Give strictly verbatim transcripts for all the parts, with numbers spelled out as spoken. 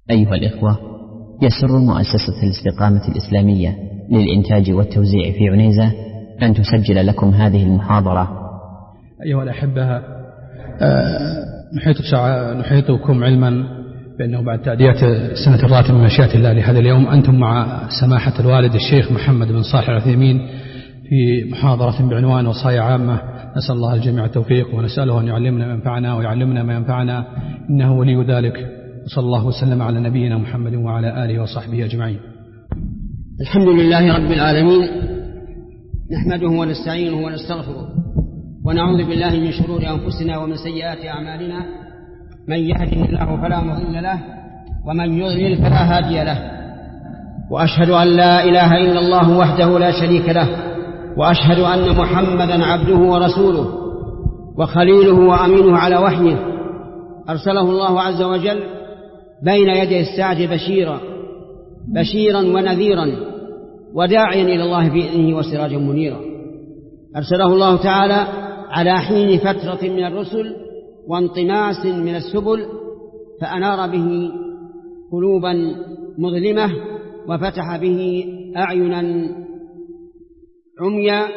أيها الإخوة، يسر مؤسسة الاستقامة الإسلامية للإنتاج والتوزيع في عنيزة أن تسجل لكم هذه المحاضرة. أيها الأحبة، نحيط نحيطكم علما بأنه بعد تأدية سنة الراتب من مشيئة الله لهذا اليوم أنتم مع سماحة الوالد الشيخ محمد بن صالح العثيمين في محاضرة بعنوان وصايا عامة. نسأل الله الجميع التوفيق ونسأله أن يعلمنا ما ينفعنا ويعلمنا ما ينفعنا، إنه ولي ذلك. وصلى الله وسلم على نبينا محمد وعلى آله وصحبه أجمعين. الحمد لله رب العالمين، نحمده ونستعينه ونستغفره ونعوذ بالله من شرور أنفسنا ومن سيئات أعمالنا، من يهده الله فلا مضل له ومن يضلل فلا هادي له، وأشهد أن لا إله إلا الله وحده لا شريك له، وأشهد أن محمدا عبده ورسوله وخليله وأمينه على وحيه، أرسله الله عز وجل بين يدي الساعة بشيرا بشيرا ونذيرا وداعيا إلى الله بإذنه وسراجا منيرا. أرسله الله تعالى على حين فترة من الرسل وانطماس من السبل، فأنار به قلوبا مظلمة وفتح به أعينا عميا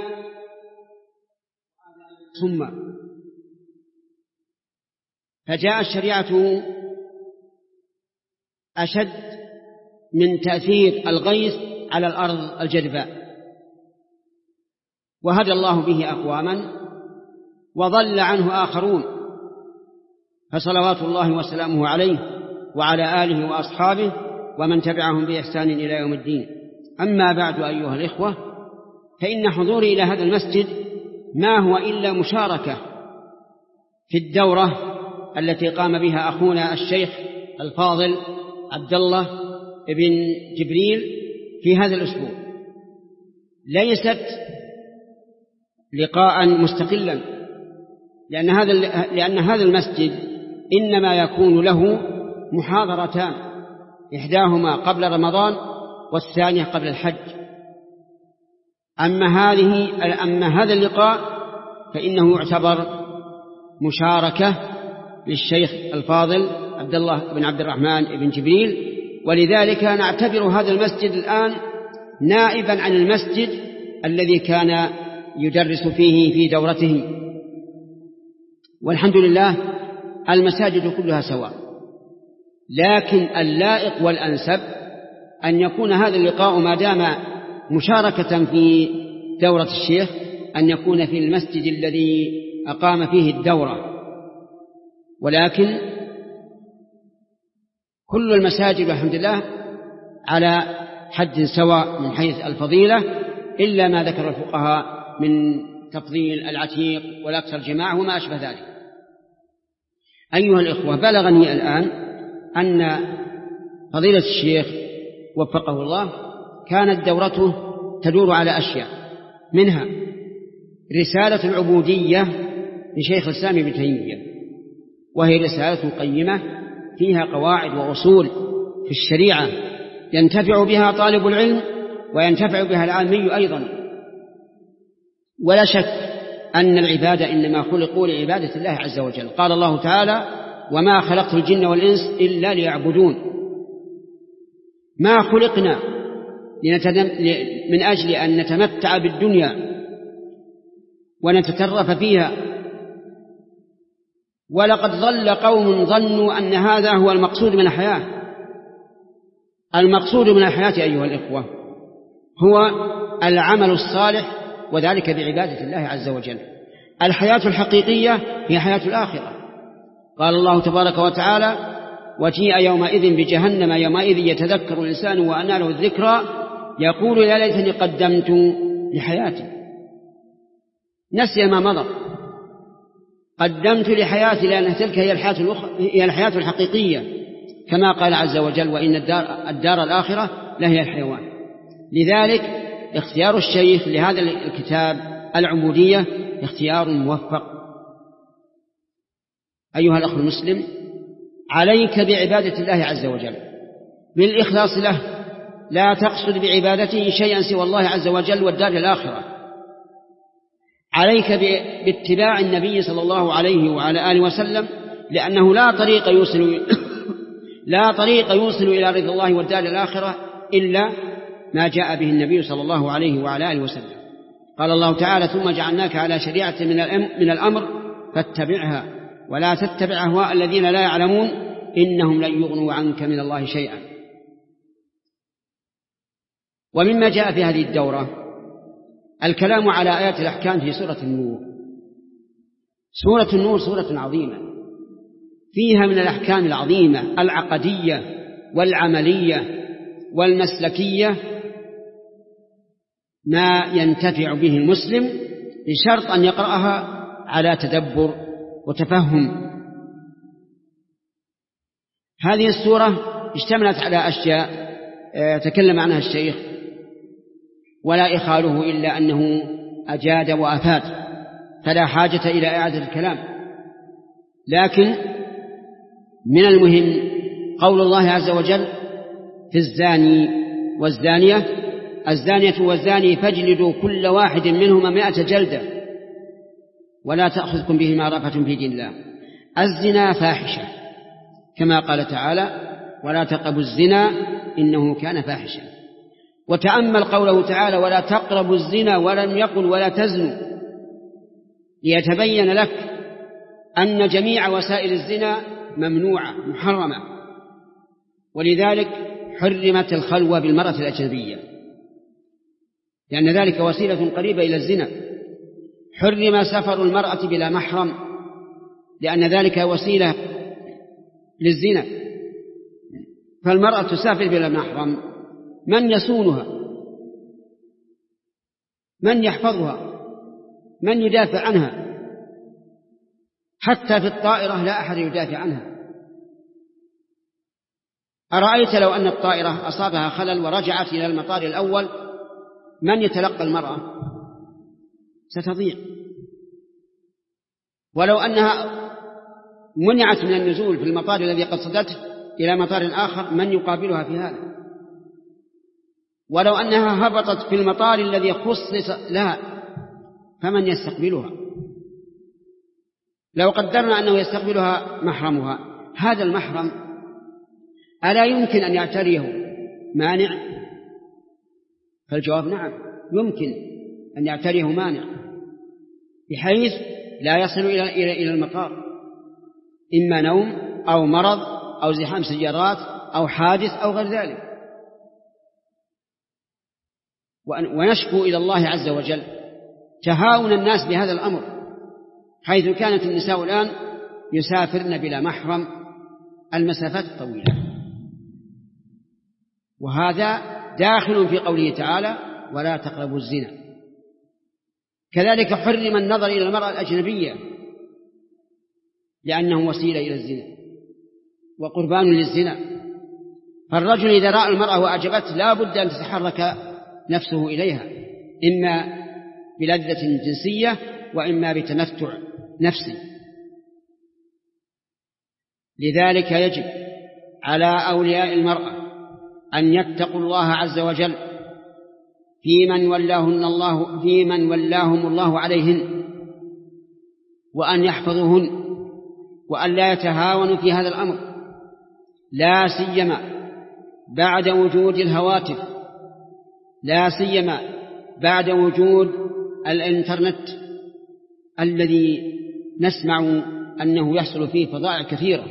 صما. فجاء الشريعة أشد من تأثير الغيث على الأرض الجدباء، وهدى الله به أقواما وضل عنه آخرون، فصلوات الله وسلامه عليه وعلى آله وأصحابه ومن تبعهم بإحسان إلى يوم الدين. أما بعد أيها الإخوة، فإن حضوري إلى هذا المسجد ما هو إلا مشاركة في الدورة التي قام بها أخونا الشيخ الفاضل عبد الله بن جبريل في هذا الأسبوع، ليست لقاء مستقلا، لأن هذا لأن هذا المسجد إنما يكون له محاضرتان، إحداهما قبل رمضان والثانية قبل الحج. أما هذه أما هذا اللقاء فإنه يعتبر مشاركة للشيخ الفاضل عبد الله بن عبد الرحمن بن جبريل، ولذلك نعتبر هذا المسجد الآن نائبا عن المسجد الذي كان يدرس فيه في دورته. والحمد لله المساجد كلها سواء، لكن اللائق والأنسب أن يكون هذا اللقاء ما دام مشاركة في دورة الشيخ أن يكون في المسجد الذي أقام فيه الدورة. ولكن كل المساجد والحمد لله على حد سواء من حيث الفضيلة، إلا ما ذكر الفقهاء من تفضيل العتيق والأكثر جماعة وما أشبه ذلك. أيها الإخوة، بلغني الآن أن فضيلة الشيخ وفقه الله كانت دورته تدور على أشياء، منها رسالة العبودية لشيخ الإسلام ابن تيمية، وهي رسالة قيمة فيها قواعد وأصول في الشريعة ينتفع بها طالب العلم وينتفع بها العامي أيضا. ولا شك أن العبادة إنما خلقوا لعبادة الله عز وجل. قال الله تعالى: وما خلقت الجن والإنس إلا ليعبدون. ما خلقنا من أجل أن نتمتع بالدنيا ونتترف فيها، ولقد ضل قوم ظنوا أن هذا هو المقصود من الحياة. المقصود من الحياة أيها الإخوة هو العمل الصالح، وذلك بعبادة الله عز وجل. الحياة الحقيقية هي حياة الآخرة. قال الله تبارك وتعالى: وجيء يومئذ بجهنم يومئذ يتذكر الإنسان وأنى له الذكرى يقول يا ليتني قدمت لحياتي. نسي ما مضى، قدمت لحياتي، لأن تلك هي الحياة الأخرى، هي الحياة الحقيقية، كما قال عز وجل: وإن الدار, الدار الآخرة لهي الحيوان. لذلك اختيار الشيخ لهذا الكتاب العبودية اختيار موفق. أيها الأخ المسلم، عليك بعبادة الله عز وجل بالإخلاص له، لا تقصد بعبادته شيئا سوى الله عز وجل والدار الآخرة. عليك باتباع النبي صلى الله عليه وعلى آله وسلم، لأنه لا طريق يوصل لا طريق يوصل إلى رضا الله والدار الآخرة إلا ما جاء به النبي صلى الله عليه وعلى آله وسلم. قال الله تعالى: ثم جعلناك على شريعة من الأمر فاتبعها ولا تتبع أهواء الذين لا يعلمون إنهم لن يغنوا عنك من الله شيئا. ومما جاء في هذه الدورة الكلام على آيات الأحكام في سورة النور. سورة النور سورة عظيمة فيها من الأحكام العظيمة العقدية والعملية والمسلكية ما ينتفع به المسلم بشرط أن يقرأها على تدبر وتفهم. هذه السورة اشتملت على أشياء تكلم عنها الشيخ ولا إخاله إلا أنه أجاد وأفاد، فلا حاجة إلى إعادة الكلام. لكن من المهم قول الله عز وجل: في الزاني والزانية الزانية والزاني فاجلدوا كل واحد منهما مائة جلدة ولا تأخذكم بهما رأفة في دين الله. الزنا فاحشة كما قال تعالى: ولا تقربوا الزنا إنه كان فاحشة. وتأمل قوله تعالى: ولا تقربوا الزنا ولم يقل ولا تزنوا، ليتبين لك أن جميع وسائل الزنا ممنوعة محرمة. ولذلك حرمت الخلوة بالمرأة الأجنبية لأن ذلك وسيلة قريبة إلى الزنا. حرم سفر المرأة بلا محرم لأن ذلك وسيلة للزنا. فالمرأة تسافر بلا محرم، من يصونها؟ من يحفظها؟ من يدافع عنها؟ حتى في الطائرة لا أحد يدافع عنها. أرأيت لو أن الطائرة أصابها خلل ورجعت إلى المطار الأول، من يتلقى المرأة؟ ستضيع. ولو أنها منعت من النزول في المطار الذي قصدته إلى مطار آخر، من يقابلها في هذا؟ ولو أنها هبطت في المطار الذي خصص لها، فمن يستقبلها؟ لو قدرنا أنه يستقبلها محرمها، هذا المحرم ألا يمكن أن يعتريه مانع؟ فالجواب نعم، يمكن أن يعتريه مانع بحيث لا يصل إلى إلى المطار، إما نوم أو مرض أو زحام سيارات أو حادث أو غير ذلك. ونشكو إلى الله عز وجل تهاون الناس بهذا الأمر، حيث كانت النساء الآن يسافرن بلا محرم المسافات الطويلة، وهذا داخل في قوله تعالى: ولا تقربوا الزنا. كذلك حرم النظر إلى المرأة الأجنبية لأنه وسيلة إلى الزنا وقربان للزنا. فالرجل إذا رأى المرأة وأعجبته لا بد أن تتحرك نفسه إليها، إما بلذة جنسية وإما بتمتع نفسي. لذلك يجب على أولياء المرأة أن يتقوا الله عز وجل في من ولاهن الله في من ولاهم الله عليهن، وأن يحفظوهن، وأن لا يتهاونوا في هذا الأمر، لا سيما بعد وجود الهواتف، لا سيما بعد وجود الإنترنت الذي نسمع أنه يحصل فيه فظائع كثيرة.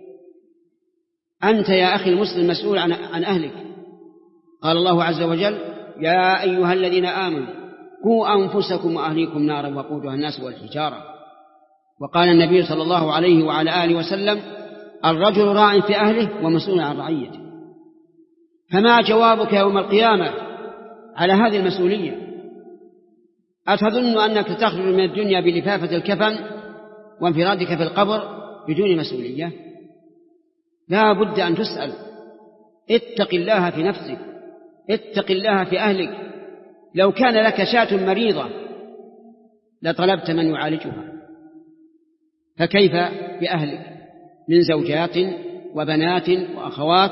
أنت يا أخي المسلم مسؤول عن عن أهلك. قال الله عز وجل: يا أيها الذين آمنوا قوا أنفسكم وأهليكم نارا وقودها الناس والحجارة. وقال النبي صلى الله عليه وعلى آله وسلم: الرجل راع في أهله ومسؤول عن رعيته. فما جوابك يوم القيامة على هذه المسؤولية؟ أتظن أنك تخرج من الدنيا بلفافة الكفن وانفرادك في القبر بدون مسؤولية؟ لا بد أن تسأل. اتق الله في نفسك، اتق الله في أهلك. لو كان لك شاة مريضة لطلبت من يعالجها، فكيف بأهلك من زوجات وبنات وأخوات؟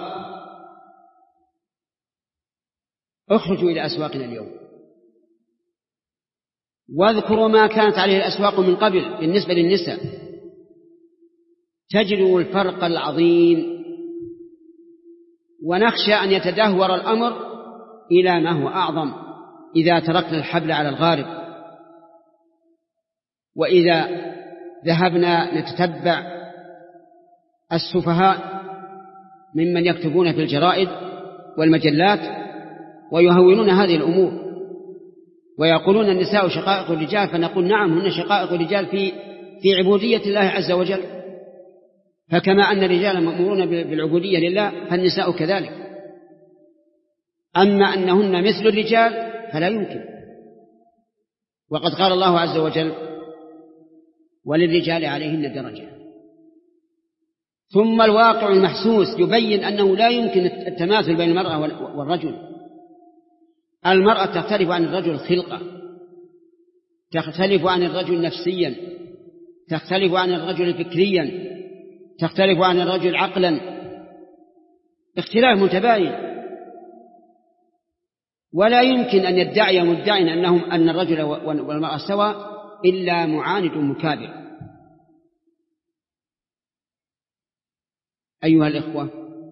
اخرجوا إلى أسواقنا اليوم واذكروا ما كانت عليه الأسواق من قبل بالنسبة للنساء، تجدوا الفرق العظيم ونخشى أن يتدهور الأمر إلى ما هو أعظم إذا تركنا الحبل على الغارب، وإذا ذهبنا نتتبع السفهاء ممن يكتبون في الجرائد والمجلات ويهونون هذه الأمور ويقولون النساء شقائق الرجال، فنقول نعم هن شقائق الرجال في في عبودية الله عز وجل، فكما أن الرجال مأمورون بالعبودية لله فالنساء كذلك. أما أنهن مثل الرجال فلا يمكن، وقد قال الله عز وجل وللرجال عليهن درجة. ثم الواقع المحسوس يبين أنه لا يمكن التماثل بين المرأة والرجل. المرأة تختلف عن الرجل خلقة، تختلف عن الرجل نفسيا، تختلف عن الرجل فكريا، تختلف عن الرجل عقلا، اختلاف متباين. ولا يمكن أن يدعي مدعي أنهم أن الرجل والمرأة سواء إلا معاند مكابر. أيها الإخوة،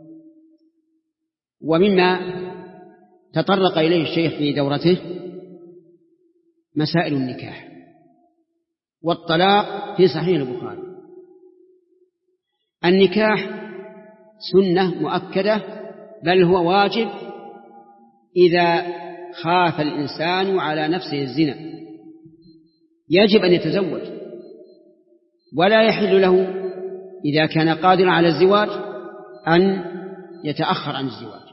ومما تطرق إليه الشيخ في دورته مسائل النكاح والطلاق في صحيح البخاري. النكاح سنة مؤكدة، بل هو واجب إذا خاف الإنسان على نفسه الزنا، يجب أن يتزوج، ولا يحل له إذا كان قادرا على الزواج أن يتأخر عن الزواج،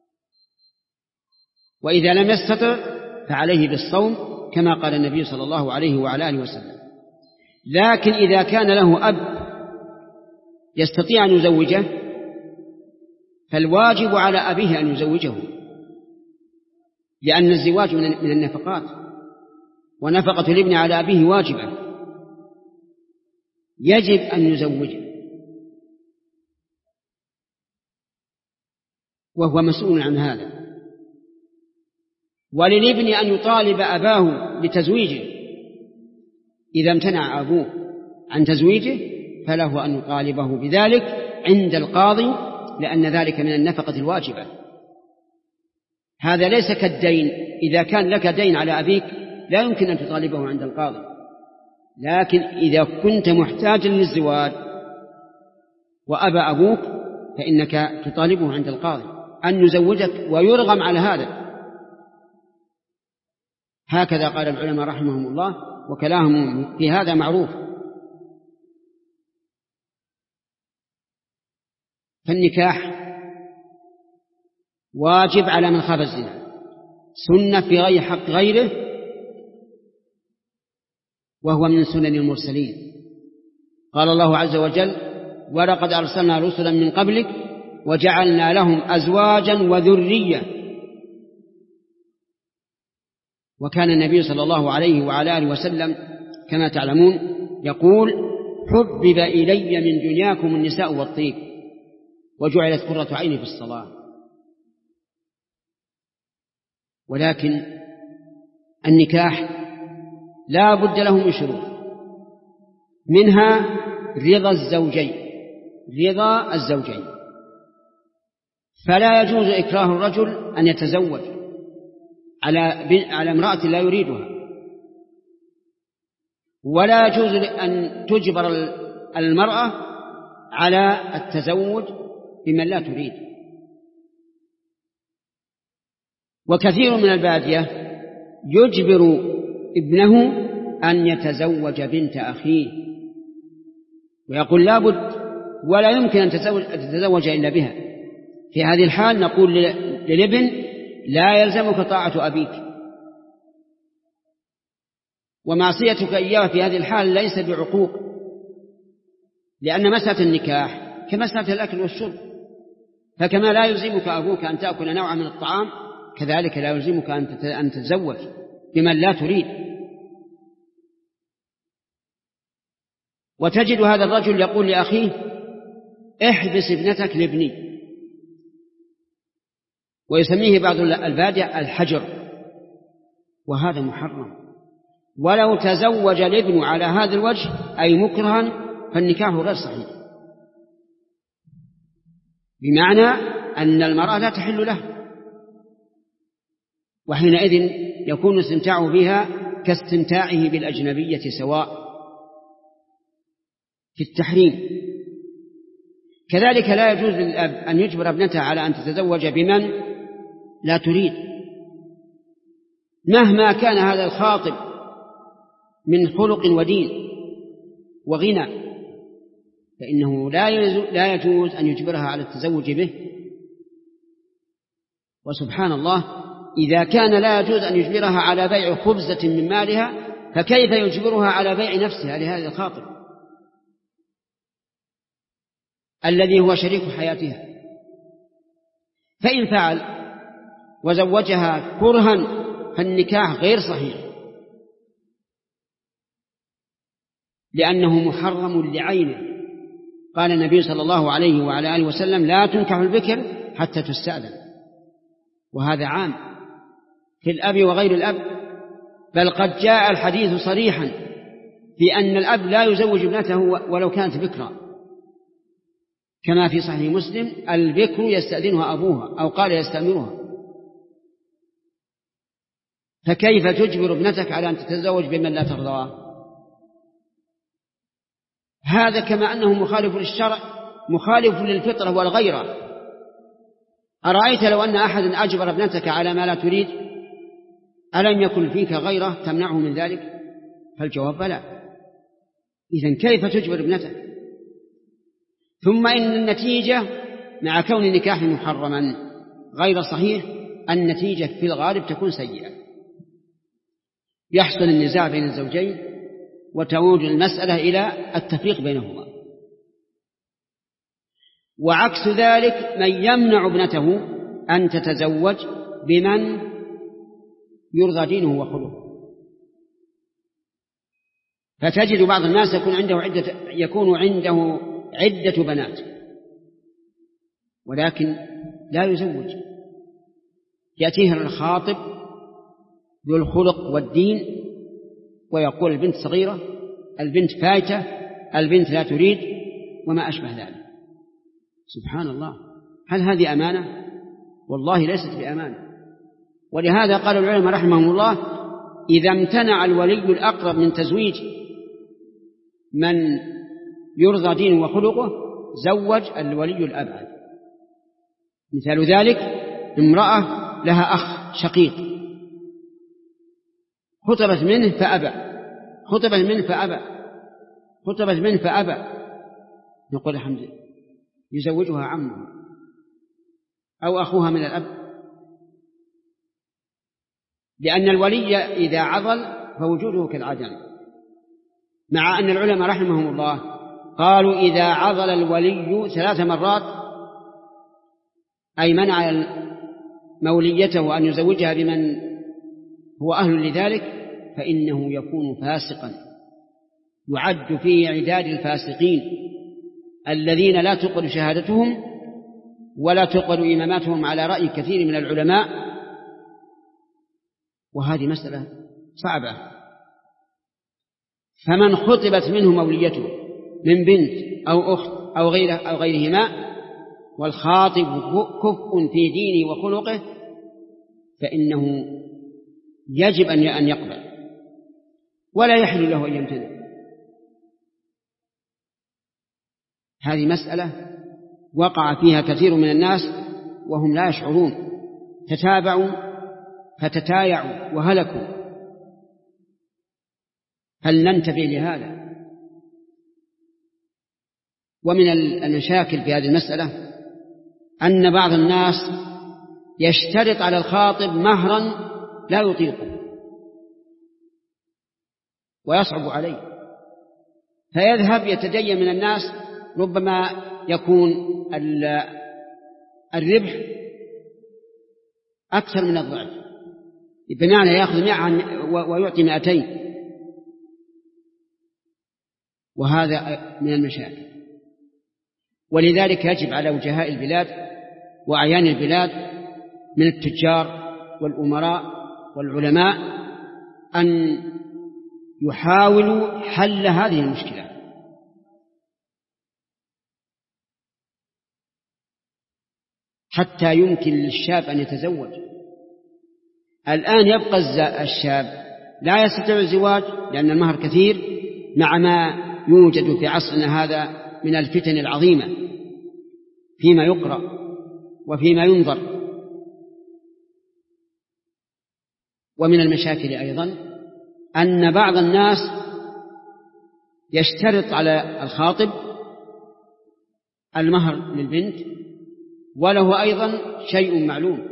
وإذا لم يستطع فعليه بالصوم كما قال النبي صلى الله عليه وعلى آله وسلم. لكن إذا كان له أب يستطيع أن يزوجه فالواجب على أبيه أن يزوجه، لأن الزواج من النفقات، ونفقة الابن على أبيه واجبة، يجب أن يزوجه وهو مسؤول عن هذا. وللابن أن يطالب أباه بتزويجه، إذا امتنع أبوه عن تزويجه فله أن يطالبه بذلك عند القاضي، لأن ذلك من النفقة الواجبة. هذا ليس كالدين، إذا كان لك دين على أبيك لا يمكن أن تطالبه عند القاضي، لكن إذا كنت محتاجا للزواج وأبى أبوك فإنك تطالبه عند القاضي أن يزوجك ويرغم على هذا. هكذا قال العلماء رحمهم الله، وكلامهم في هذا معروف. فالنكاح واجب على من خاف الزنا، سنة في غير حق غيره، وهو من سنن المرسلين. قال الله عز وجل ولقد أرسلنا رسلا من قبلك وجعلنا لهم أزواجا وذرية. وكان النبي صلى الله عليه وعلى آله وسلم كما تعلمون يقول حبب إلي من دنياكم النساء والطيب وجعلت قرة عيني في الصلاة. ولكن النكاح لا بد له من شروط، منها رضا الزوجين رضا الزوجين فلا يجوز إكراه الرجل أن يتزوج على على امرأة لا يريدها، ولا يجوز أن تجبر المرأة على التزوج بمن لا تريد. وكثير من البادية يجبر ابنه أن يتزوج بنت أخيه ويقول لا بد ولا يمكن أن تتزوج إلا بها. في هذه الحال نقول للابن لا يلزمك طاعة أبيك، ومعصيتك إياه في هذه الحال ليس بعقوق، لأن مسألة النكاح كمسألة الأكل والشرب، فكما لا يلزمك أبوك أن تأكل نوعا من الطعام كذلك لا يلزمك أن تتزوج بمن لا تريد. وتجد هذا الرجل يقول لأخيه احبس ابنتك لابني، ويسميه بعض البادية الحجر، وهذا محرم. ولو تزوج الابن على هذا الوجه أي مكرها فالنكاح غير صحيح، بمعنى أن المرأة لا تحل له، وحينئذ يكون استمتاعه بها كاستمتاعه بالأجنبية سواء في التحريم. كذلك لا يجوز للأب أن يجبر ابنته على أن تتزوج بمن لا تريد، مهما كان هذا الخاطب من خلق ودين وغنى، فإنه لا يجوز أن يجبرها على التزوج به. وسبحان الله، إذا كان لا يجوز أن يجبرها على بيع خبزة من مالها، فكيف يجبرها على بيع نفسها لهذا الخاطب الذي هو شريك حياتها؟ فإن فعل وزوجها كرها فالنكاح غير صحيح، لأنه محرم لعينه. قال النبي صلى الله عليه وعلى آله وسلم: لا تنكح البكر حتى تستأذن. وهذا عام في الأب وغير الأب، بل قد جاء الحديث صريحا في أن الأب لا يزوج ابنته ولو كانت بكرا، كما في صحيح مسلم: البكر يستأذنها أبوها، أو قال يستأمرها. فكيف تجبر ابنتك على أن تتزوج بمن لا ترضاه؟ هذا كما أنه مخالف للشرع مخالف للفطرة والغيرة. أرأيت لو أن أحد أجبر ابنتك على ما لا تريد، ألم يكن فيك غيرة تمنعه من ذلك؟ فالجواب بلى. إذن كيف تجبر ابنتك؟ ثم إن النتيجة مع كون النكاح محرما غير صحيح، النتيجة في الغالب تكون سيئة، يحصل النزاع بين الزوجين وتعود المسألة إلى التفريق بينهما. وعكس ذلك من يمنع ابنته أن تتزوج بمن يرضى دينه وخلقه. فتجد بعض الناس يكون عنده عدة يكون عنده عدة بنات ولكن لا يزوج، يأتيها الخاطب ذو الخلق والدين ويقول البنت صغيرة، البنت فايتة، البنت لا تريد، وما أشبه ذلك. سبحان الله، هل هذه أمانة؟ والله ليست بأمانة. ولهذا قال العلماء رحمهم الله: إذا امتنع الولي الأقرب من تزويج من يرضى دينه وخلقه زوج الولي الأبعد. مثال ذلك امرأة لها أخ شقيق، خطبت منه فأبى، خطبت منه فأبى، خطبت منه فأبى، نقول الحمد لله، يزوجها عمه أو أخوها من الأب، لأن الولي إذا عضل فوجوده كالعدم. مع أن العلماء رحمهم الله قالوا إذا عضل الولي ثلاث مرات، أي منع موليته أن يزوجها بمن هو أهل لذلك، فإنه يكون فاسقا، يعد في عداد الفاسقين الذين لا تقبل شهادتهم ولا تقبل إماماتهم على رأي كثير من العلماء. وهذه مسألة صعبة. فمن خطبت منه موليته من بنت أو أخت أو غيره أو غيرهما والخاطب كفء في دينه وخلقه، فإنه يجب أن يقبل ولا يحل له أن يمتنع. هذه مسألة وقع فيها كثير من الناس وهم لا يشعرون، تتابعوا فتتايعوا وهلكوا. هل ننتبه لهذا؟ ومن المشاكل في هذه المسألة أن بعض الناس يشترط على الخاطب مهرا لا يطيقه ويصعب عليه، فيذهب يتدين من الناس، ربما يكون الربح أكثر من الضعف، بمعنى يأخذ مئة ويعطي مئتين، وهذا من المشاكل. ولذلك يجب على وجهاء البلاد وأعيان البلاد من التجار والأمراء والعلماء أن يحاولوا حل هذه المشكلة. حتى يمكن للشاب أن يتزوج. الآن يبقى الشاب لا يستطيع الزواج لأن المهر كثير، مع ما يوجد في عصرنا هذا من الفتن العظيمة فيما يقرأ وفيما ينظر. ومن المشاكل أيضا أن بعض الناس يشترط على الخاطب المهر للبنت وله أيضا شيء معلوم،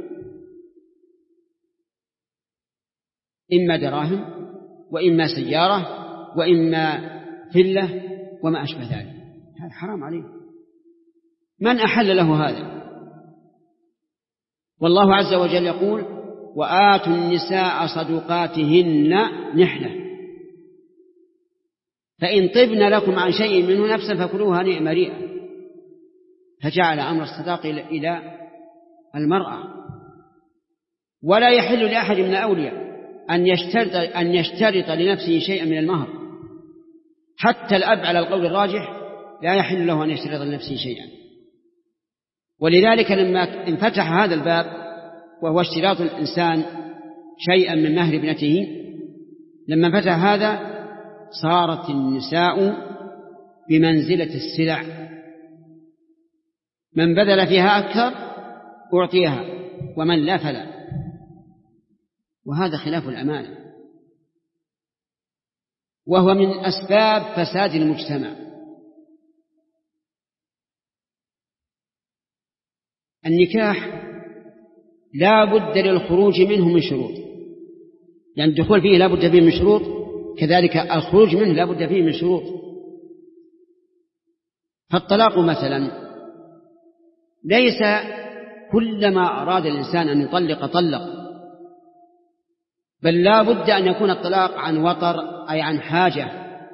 إما دراهم وإما سيارة وإما فلة وما أشبه ذلك. هذا حرام عليه. من أحل له هذا؟ والله عز وجل يقول: وآتوا النساء صدقاتهن نحلة فإن طبن لكم عن شيء منه نفسا فكلوها هنيئا مريئا. فجعل أمر الصداق إلى المرأة. ولا يحل لأحد من الأولياء أن يشترط, أن يشترط لنفسه شيئا من المهر. حتى الأب على القول الراجح لا يحل له أن يشترط لنفسه شيئا. ولذلك لما انفتح هذا الباب وهو اشتراط الإنسان شيئا من مهر ابنته، لما انفتح هذا صارت النساء بمنزلة السلع، من بذل فيها أكثر أعطيها ومن لا فلا، وهذا خلاف الأمانة، وهو من أسباب فساد المجتمع. النكاح لا بد للخروج منه من شروط، يعني الدخول فيه لا بد فيه من شروط، كذلك الخروج منه لا بد فيه من شروط. فالطلاق مثلا ليس كلما أراد الإنسان أن يطلق طلق، بل لا بد أن يكون الطلاق عن وطر، أي عن حاجة،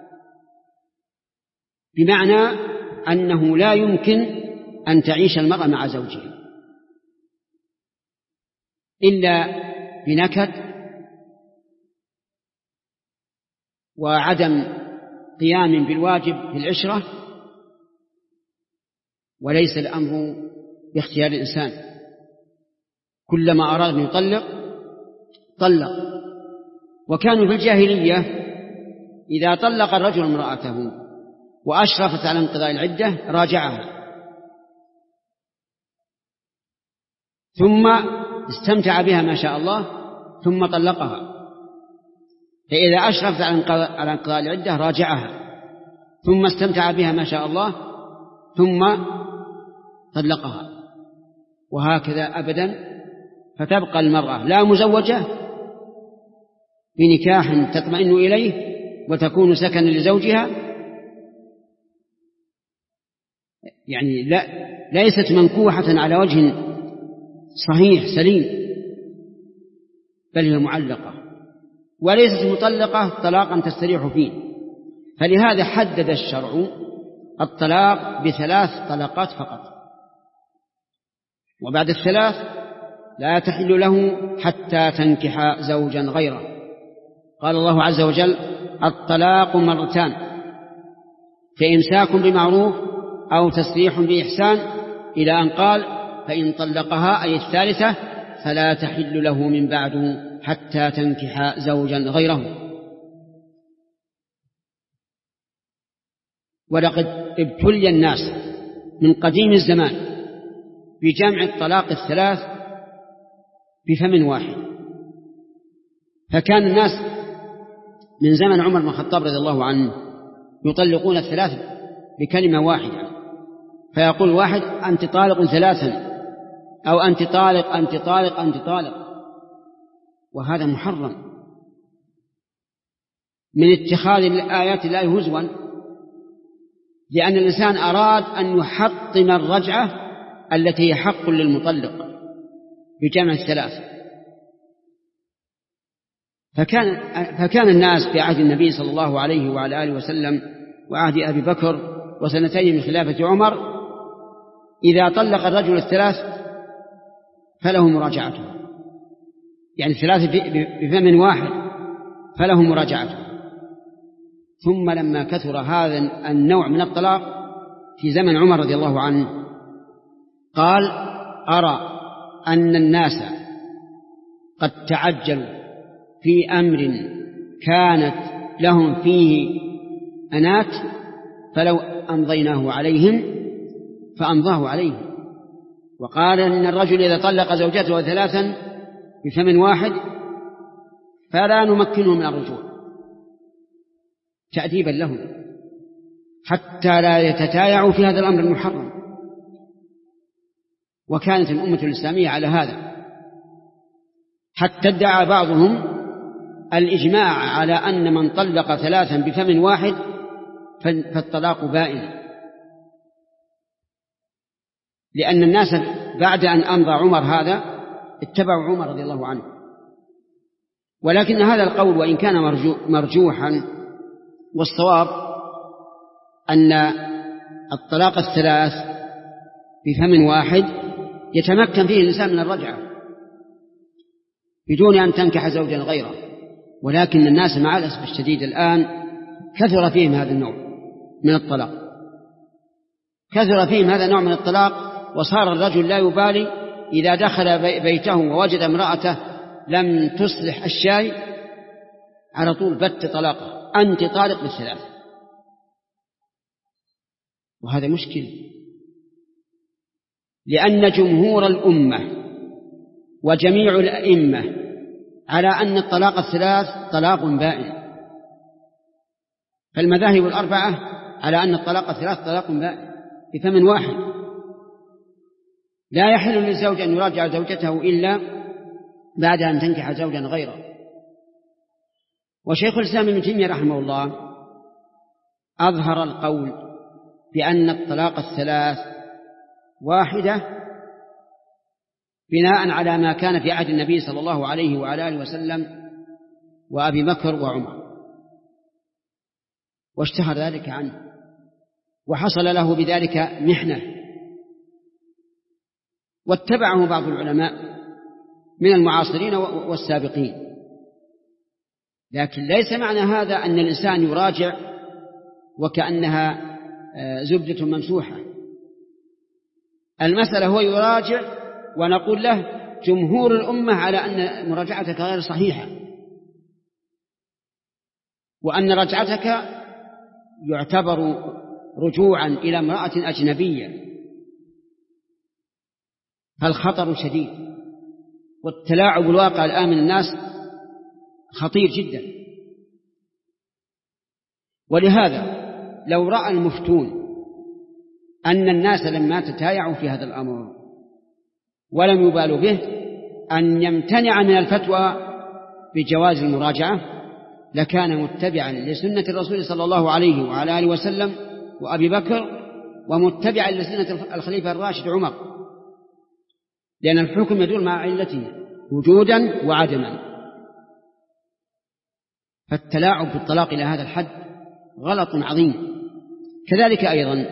بمعنى أنه لا يمكن أن تعيش المرأة مع زوجها إلا بنكد وعدم قيام بالواجب في العشرة، وليس الأمر باختيار الإنسان. كلما أراد أن يطلق طلق. وكانوا في الجاهلية إذا طلق الرجل امرأته وأشرفت على انقضاء العدة راجعها، ثم استمتع بها ما شاء الله ثم طلقها. فإذا أشرفت على انقضاء العدة راجعها ثم استمتع بها ما شاء الله ثم طلقها، وهكذا أبدا. فتبقى المرأة لا مزوجة بنكاح تطمئن إليه وتكون سكنا لزوجها، يعني لا ليست منكوحة على وجه صحيح سليم، بل هي معلقة، وليست مطلقة طلاقا تستريح فيه. فلهذا حدد الشرع الطلاق بثلاث طلقات فقط، وبعد الثلاث لا تحل له حتى تنكح زوجا غيره. قال الله عز وجل: الطلاق مرتان فإمساك بمعروف أو تسريح بإحسان، إلى أن قال: فإن طلقها أي الثالثة فلا تحل له من بعد حتى تنكح زوجا غيره. ولقد ابتلي الناس من قديم الزمان بجمع الطلاق الثلاث بفم واحد، فكان الناس من زمن عمر بن الخطاب رضي الله عنه يطلقون الثلاث بكلمة واحدة، فيقول واحد: أنت طالق ثلاثا، أو أنت طالق أنت طالق أنت طالق، وهذا محرم من اتخاذ الآيات الله هزوا، لأن الإنسان أراد أن يحطم الرجعة التي هي حق للمطلق بجمع الثلاث. فكان, فكان الناس في عهد النبي صلى الله عليه وعلى آله وسلم وعهد أبي بكر وسنتين من خلافة عمر إذا طلق الرجل الثلاث فله مراجعته، يعني الثلاث بفم واحد فله مراجعته. ثم لما كثر هذا النوع من الطلاق في زمن عمر رضي الله عنه قال: أرى أن الناس قد تعجلوا في أمر كانت لهم فيه أنات فلو أمضيناه عليهم فأمضاه عليهم. وقال إن الرجل إذا طلق زوجته ثلاثا بفم واحد فلا نمكنه من الرجوع تأديبا لهم حتى لا يتتايعوا في هذا الأمر المحرم. وكانت الأمة الإسلامية على هذا، حتى ادعى بعضهم الإجماع على أن من طلق ثلاثا بفم واحد فالطلاق بائن، لأن الناس بعد أن أمضى عمر هذا اتبعوا عمر رضي الله عنه. ولكن هذا القول وإن كان مرجوحا والصواب أن الطلاق الثلاث بفم واحد يتمكن فيه الإنسان من الرجعة بدون أن تنكح زوجا غيره. ولكن الناس مع الأسف الشديد الآن كثر فيهم هذا النوع من الطلاق، كثر فيهم هذا النوع من الطلاق، وصار الرجل لا يبالي إذا دخل بيته ووجد امرأته لم تصلح الشاي على طول بت طلاقه، أنت طالق بالثلاث. وهذا مشكل، لأن جمهور الأمة وجميع الأئمة على أن الطلاق الثلاث طلاق بائن، فالمذاهب الأربعة على أن الطلاق الثلاث طلاق بائن بفم واحد. لا يحل للزوج أن يراجع زوجته إلا بعد أن تنكح زوجا غيره. وشيخ الإسلام ابن تيمية رحمه الله أظهر القول بأن الطلاق الثلاث واحدة بناء على ما كان في عهد النبي صلى الله عليه وعلى آله وسلم وأبي بكر وعمر، واشتهر ذلك عنه وحصل له بذلك محنة، واتبعه بعض العلماء من المعاصرين والسابقين. لكن ليس معنى هذا أن الإنسان يراجع وكأنها زبدة ممسوحة. المسألة هو يراجع ونقول له جمهور الأمة على أن مراجعتك غير صحيحة، وأن رجعتك يعتبر رجوعا إلى امرأة أجنبية، فالخطر شديد، والتلاعب الواقع الآن من الناس خطير جدا. ولهذا لو رأى المفتون أن الناس لما تتايعوا في هذا الأمر ولم يبالوا به أن يمتنع من الفتوى بجواز المراجعة لكان متبعا لسنة الرسول صلى الله عليه وعلى آله وسلم وأبي بكر، ومتبعا لسنة الخليفة الراشد عمر، لأن الحكم يدور مع علته وجودا وعدما. فالتلاعب بالطلاق إلى هذا الحد غلط عظيم. كذلك أيضا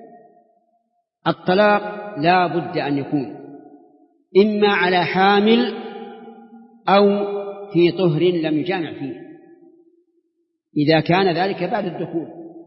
الطلاق لا بد أن يكون إما على حامل أو في طهر لم يجامع فيه، إذا كان ذلك بعد الدخول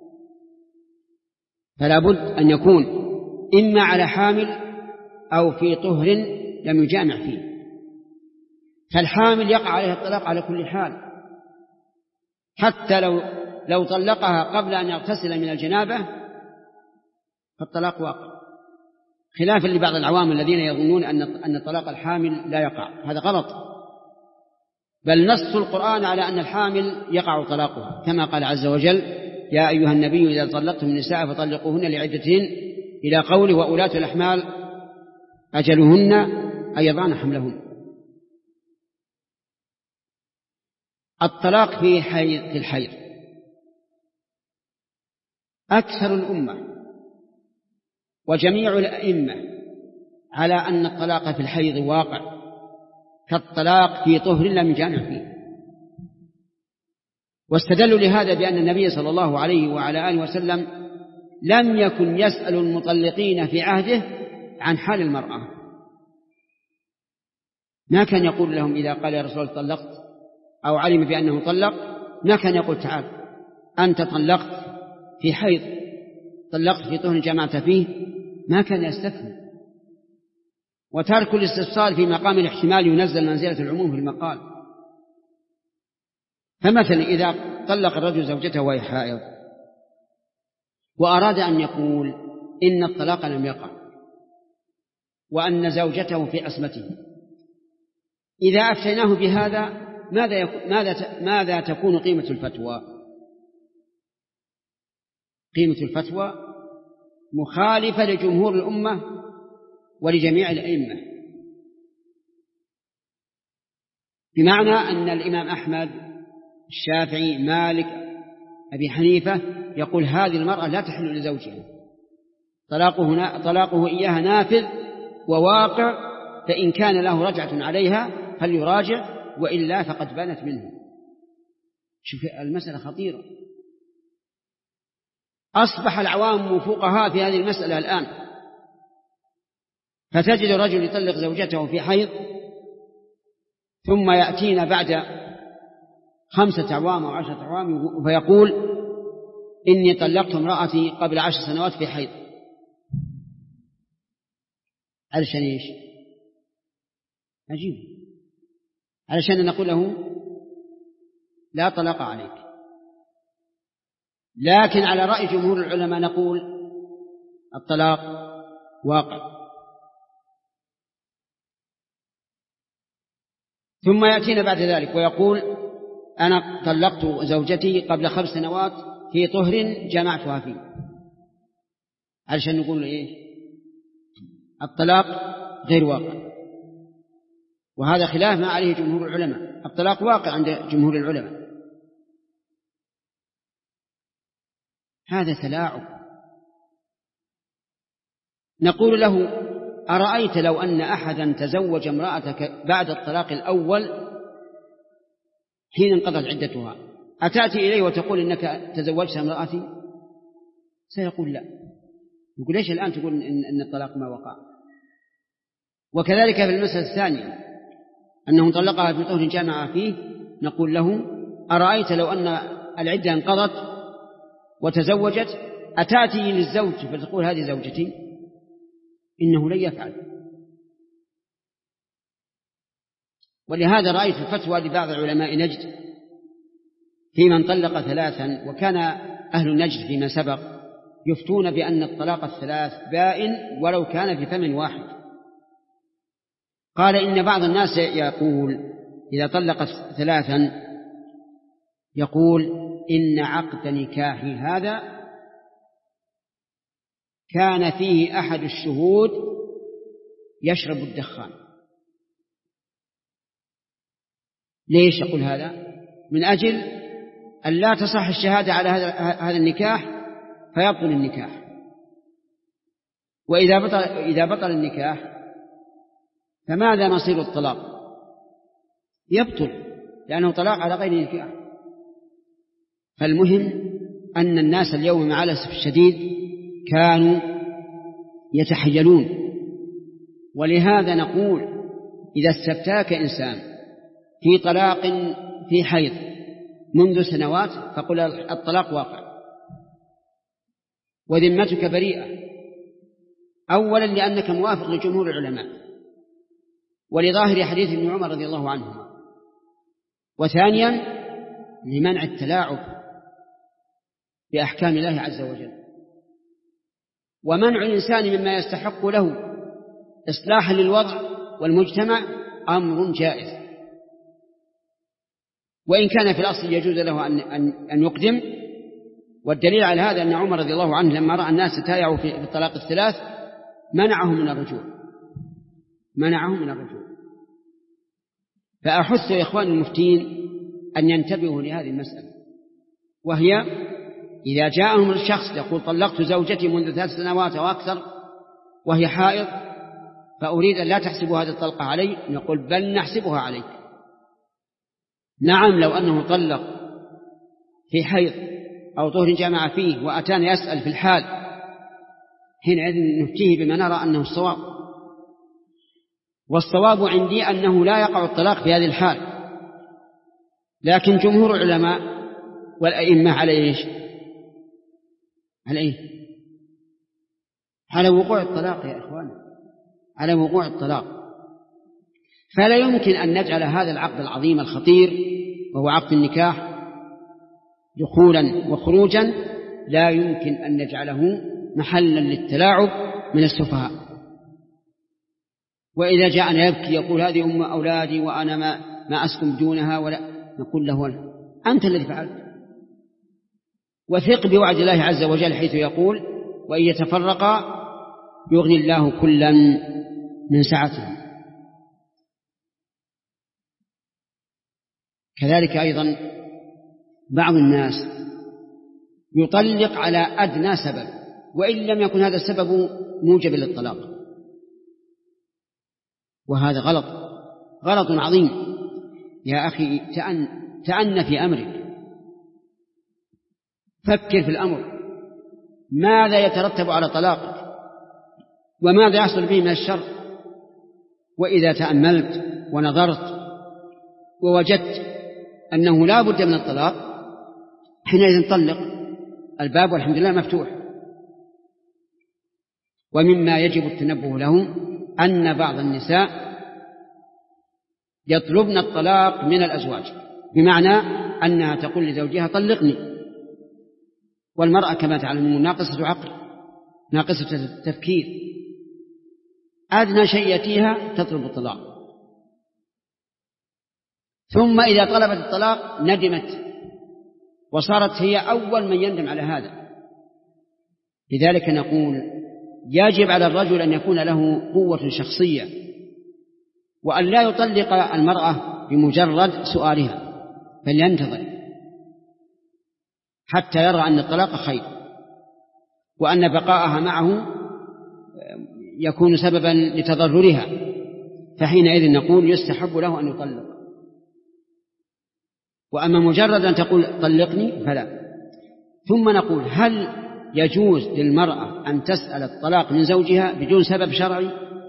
فلا بد أن يكون إما على حامل أو في طهر لم يجامع فيه. فالحامل يقع عليه الطلاق على كل حال، حتى لو لو طلقها قبل أن يغتسل من الجنابة فالطلاق واقع، خلافا لبعض العوام الذين يظنون أن أن طلاق الحامل لا يقع. هذا غلط، بل نص القرآن على أن الحامل يقع طلاقها، كما قال عز وجل: يا أيها النبي إذا طلقتم النساء فطلقوهن لعدتهن، إلى قوله: وأولاة الأحمال أجلهن أن يضعن حملهن. الطلاق في حيض في الحيض أكثر الأمة وجميع الأئمة على أن الطلاق في الحيض واقع كالطلاق في طهر لم يجامع فيه، واستدلوا لهذا بأن النبي صلى الله عليه وعلى آله وسلم لم يكن يسأل المطلقين في عهده عن حال المرأة، ما كان يقول لهم إذا قال: يا رسول الله طلقت، أو علم بأنه طلق، ما كان يقول: تعال أنت طلقت في حيض، طلقت في طهر جمعت فيه، ما كان يستثني. وترك الاستفصال في مقام الاحتمال ينزل منزلة العموم في المقال. فمثلا إذا طلق الرجل زوجته وهي حائض وأراد أن يقول إن الطلاق لم يقع وأن زوجته في عصمته، إذا أفتيناه بهذا ماذا ماذا ماذا تكون قيمة الفتوى؟ قيمة الفتوى مخالفة لجمهور الأمة ولجميع الأئمة، بمعنى أن الإمام أحمد، الشافعي، مالك، أبي حنيفة يقول هذه المرأة لا تحل لزوجها، طلاقه, طلاقه إياها نافذ وواقع، فإن كان له رجعة عليها فليراجع وإلا فقد بانت منه. شوف المسألة خطيرة. أصبح العوام فقهاء في هذه المسألة الآن، فتجد رجل يطلق زوجته في حيض ثم يأتينا بعد خمسة أعوام أو عشرة أعوام فيقول إني طلقت امرأتي قبل عشر سنوات في حيض. علشان إيش؟ عجيب. علشان نقول له لا طلاق عليك، لكن على رأي جمهور العلماء نقول الطلاق واقع. ثم يأتينا بعد ذلك ويقول أنا طلقت زوجتي قبل خمس سنوات في طهر جمعتها فيه، علشان نقول إيه؟ الطلاق غير واقع. وهذا خلاف ما عليه جمهور العلماء، الطلاق واقع عند جمهور العلماء. هذا تلاعب. نقول له أرأيت لو أن أحدا تزوج امرأتك بعد الطلاق الأول حين انقضت عدتها، أتأتي إليه وتقول إنك تزوجت امرأتي؟ سيقول لا. يقول ليش الآن تقول إن الطلاق ما وقع؟ وكذلك في المسألة الثانية أنه طلقها في طهر جامع فيه، نقول له أرأيت لو أن العدة انقضت وتزوجت أتأتي للزوج فتقول هذه زوجتي؟ إنه لن يفعل. ولهذا رأيت الفتوى لبعض علماء نجد في من طلق ثلاثا، وكان أهل النجد فيما سبق يفتون بأن الطلاق الثلاث بائن ولو كان في فم واحد. قال إن بعض الناس يقول إذا طلق ثلاثا يقول إن عقد نكاحي هذا كان فيه أحد الشهود يشرب الدخان. ليش يقول هذا؟ من أجل أن لا تصح الشهادة على هذا النكاح فيبطل النكاح. وإذا بطل, إذا بطل النكاح فماذا مصير الطلاق؟ يبطل، لأنه طلاق على غير نكاح. فالمهم أن الناس اليوم مع الأسف الشديد كانوا يتحيلون. ولهذا نقول إذا استفتاك إنسان في طلاق في حيض منذ سنوات فقل الطلاق واقع وذمتك بريئة، أولا لأنك موافق لجمهور العلماء ولظاهر حديث ابن عمر رضي الله عنه، وثانيا لمنع التلاعب بأحكام الله عز وجل، ومنع الإنسان مما يستحق له إصلاحا للوضع والمجتمع أمر جائز. وإن كان في الأصل يجوز له أن, أن, أن يقدم. والدليل على هذا أن عمر رضي الله عنه لما رأى الناس تايعوا في الطلاق الثلاث منعهم من الرجوع منعهم من الرجوع فأحث يا إخوان المفتين أن ينتبهوا لهذه المسألة، وهي إذا جاءهم الشخص يقول طلقت زوجتي منذ ثلاث سنوات أو أكثر وهي حائض فأريد أن لا تحسبوا هذه الطلقة علي، نقول بل نحسبها عليك. نعم لو أنه طلق في حيض أو طهر جامع فيه وأتانا يسأل في الحال حينئذ نفتيه بما نرى أنه الصواب. والصواب عندي أنه لا يقع الطلاق في هذه الحال، لكن جمهور العلماء والأئمة على إيش؟ على إيه؟ على وقوع الطلاق يا إخوان، على وقوع الطلاق، فلا يمكن أن نجعل هذا العقد العظيم الخطير وهو عقد النكاح دخولا وخروجا لا يمكن أن نجعله محلا للتلاعب من السفهاء. وإذا جاءنا يبكي يقول هذه أم أولادي وأنا ما, ما أسكن دونها ولا، نقول له أنت الذي فعلت، وثق بوعد الله عز وجل حيث يقول وإن يتفرقا يغني الله كلا من سعته. كذلك أيضا بعض الناس يطلق على أدنى سبب وإن لم يكن هذا السبب موجبا للطلاق، وهذا غلط غلط عظيم. يا أخي تأن, تأن في أمرك، فكر في الأمر، ماذا يترتب على طلاقك وماذا يحصل به من الشر. وإذا تأملت ونظرت ووجدت أنه لا بد من الطلاق حينئذ طلق، الباب والحمد لله مفتوح. ومما يجب التنبه له أن بعض النساء يطلبن الطلاق من الأزواج، بمعنى أنها تقول لزوجها طلقني، والمرأة كما تعلمون ناقصة عقل ناقصة تفكير، أدنى شيء يأتيها تطلب الطلاق، ثم إذا طلبت الطلاق ندمت وصارت هي أول من يندم على هذا. لذلك نقول يجب على الرجل أن يكون له قوة شخصية، وأن لا يطلق المرأة بمجرد سؤالها، بل ينتظر حتى يرى أن الطلاق خير، وأن بقاءها معه يكون سببا لتضررها، فحينئذ نقول يستحب له أن يطلق. وأما مجرد أن تقول طلقني فلا. ثم نقول هل يجوز للمرأة أن تسأل الطلاق من زوجها بدون سبب شرعي؟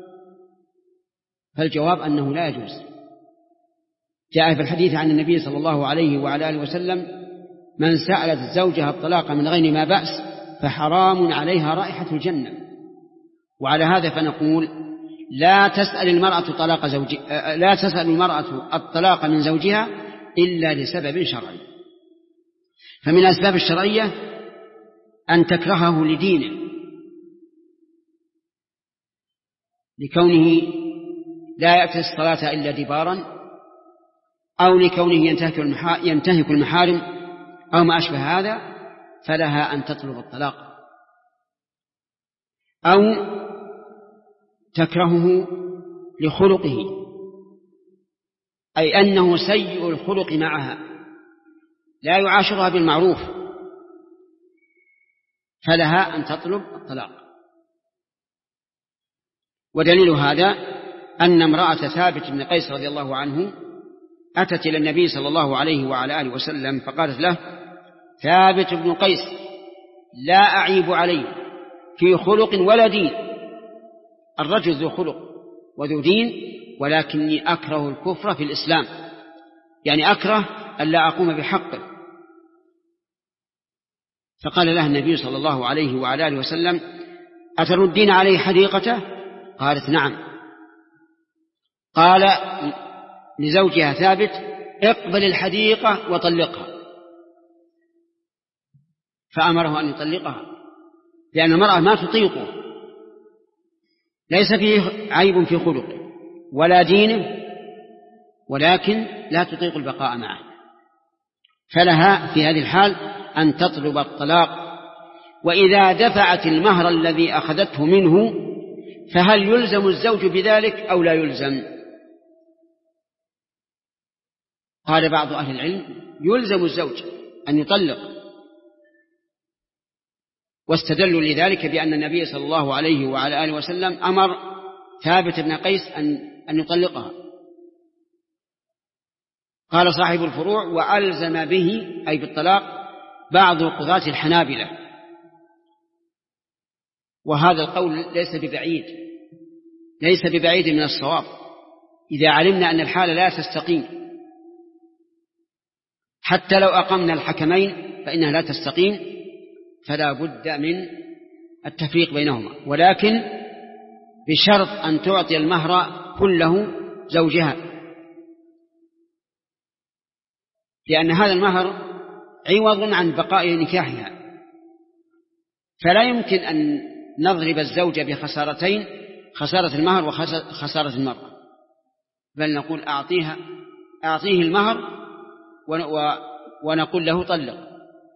فالجواب أنه لا يجوز. جاء في الحديث عن النبي صلى الله عليه وعلى آله وسلم من سألت زوجها الطلاق من غير ما بأس فحرام عليها رائحة الجنة. وعلى هذا فنقول لا تسأل المرأة طلاق زوجها، لا تسأل المرأة الطلاق من زوجها إلا لسبب شرعي. فمن الأسباب الشرعية أن تكرهه لدينه، لكونه لا يأتي الصلاة إلا دبارا، أو لكونه ينتهك المحارم أو ما أشبه هذا، فلها أن تطلب الطلاق. أو تكرهه لخلقه، أي أنه سيء الخلق معها لا يعاشرها بالمعروف، فلها أن تطلب الطلاق. ودليل هذا أن امرأة ثابت بن قيس رضي الله عنه أتت إلى النبي صلى الله عليه وعلى آله وسلم فقالت له ثابت بن قيس لا أعيب عليه في خلق ولا دين، الرجل ذو خلق وذو دين، ولكني أكره الكفر في الإسلام، يعني أكره أن لا أقوم بحقه. فقال لها النبي صلى الله عليه وعلى آله وسلم أتردين عليه حديقته؟ قالت نعم. قال لزوجها ثابت اقبل الحديقة وطلقها، فأمره أن يطلقها، لأن المرأة ما تطيقه، ليس فيه عيب في خلقه ولا دينه، ولكن لا تطيق البقاء معه، فلها في هذه الحال أن تطلب الطلاق. وإذا دفعت المهر الذي أخذته منه فهل يلزم الزوج بذلك أو لا يلزم؟ قال بعض أهل العلم يلزم الزوج أن يطلق، واستدلوا لذلك بأن النبي صلى الله عليه وعلى آله وسلم أمر ثابت بن قيس أن, أن يطلقها. قال صاحب الفروع وألزم به أي بالطلاق بعض قضاة الحنابلة، وهذا القول ليس ببعيد ليس ببعيد من الصواب إذا علمنا أن الحالة لا تستقيم. حتى لو أقمنا الحكمين فإنها لا تستقيم، فلا بد من التفريق بينهما. ولكن بشرط أن تعطي المهر كله زوجها، لأن هذا المهر عوض عن بقاء نكاحها، فلا يمكن أن نضرب الزوجة بخسارتين، خسارة المهر وخسارة المرأة، بل نقول أعطيها أعطيه المهر ونقول له طلق.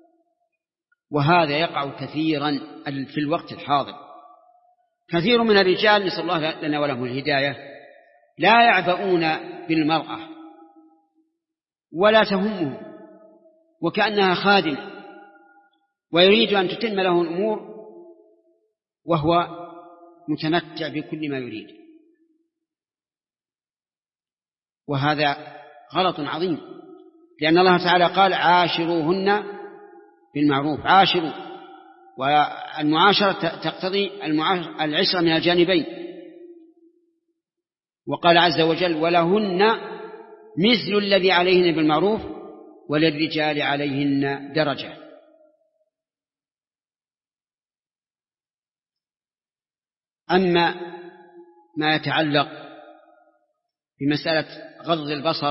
وهذا يقع كثيرا في الوقت الحاضر. كثير من الرجال نسأل الله لنا ولهم الهداية لا يعبؤون بالمرأة ولا تهمه وكأنها خادم، ويريد أن تتم له الأمور وهو متمتع بكل ما يريد، وهذا غلط عظيم، لأن الله تعالى قال عاشروهن بالمعروف. عاشروا، والمعاشرة تقتضي العشرة من الجانبين. وقال عز وجل ولهن مثل الذي عليهن بالمعروف وللرجال عليهن درجة. أما ما يتعلق بمسألة غض البصر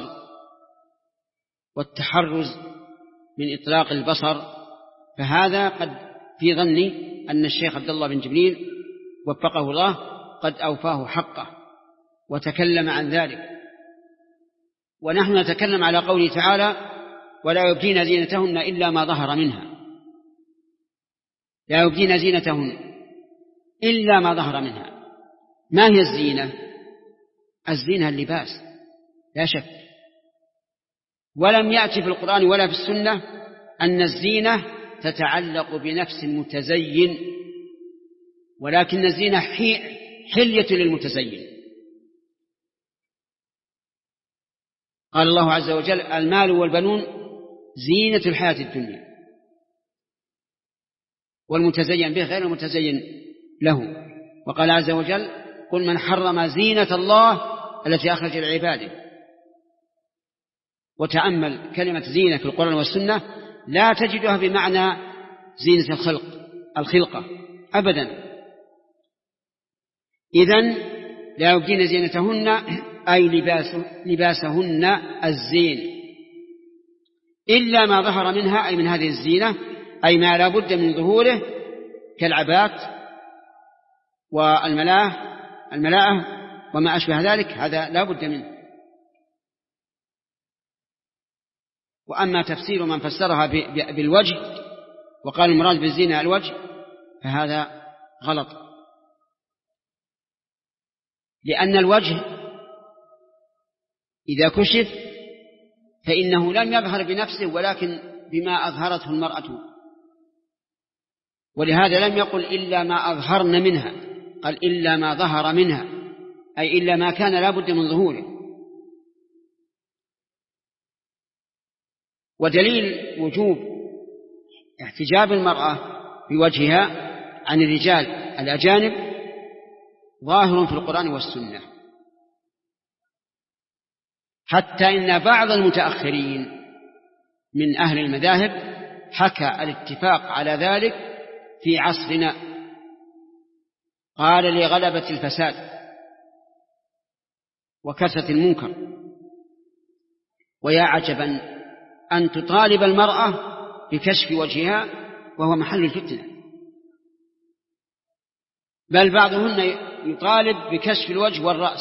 والتحرز من إطلاق البصر، فهذا قد في ظني أن الشيخ عبد الله بن جبريل وفقه الله قد أوفاه حقه وتكلم عن ذلك، ونحن نتكلم على قوله تعالى ولا يبدين زينتهن إلا ما ظهر منها. لا يبدين زينتهن إلا ما ظهر منها. ما هي الزينة؟ الزينة اللباس لا شك، ولم يأتي في القرآن ولا في السنة أن الزينة تتعلق بنفس المتزين، ولكن الزينة حلية للمتزين. قال الله عز وجل المال والبنون زينة الحياة الدنيا، والمتزين به غير المتزين له. وقال عز وجل قل من حرم زينة الله التي أخرج لعباده. وتأمل كلمة زينة في القرآن والسنة لا تجدها بمعنى زينة الخلق الخلقة أبدا. إذن لا يبدين زينتهن أي لباس لباسهن الزين إلا ما ظهر منها، أي من هذه الزينة، أي ما لا بد من ظهوره كالعبات والملاءة الملاءة وما أشبه ذلك، هذا لا بد منه. وأما تفسير من فسرها بالوجه وقال المراد بالزينة الوجه فهذا غلط، لأن الوجه إذا كشف فإنه لم يظهر بنفسه ولكن بما أظهرته المرأة، ولهذا لم يقل إلا ما أظهرن منها، قال إلا ما ظهر منها، أي إلا ما كان لا بد من ظهوره. ودليل وجوب احتجاب المرأة بوجهها عن الرجال الأجانب ظاهر في القرآن والسنة، حتى إن بعض المتأخرين من أهل المذاهب حكى الاتفاق على ذلك في عصرنا، قال لغلبة الفساد وكثرة المنكر. ويا عجبا أن تطالب المرأة بكشف وجهها وهو محل الفتنة، بل بعضهن يطالب بكشف الوجه والرأس،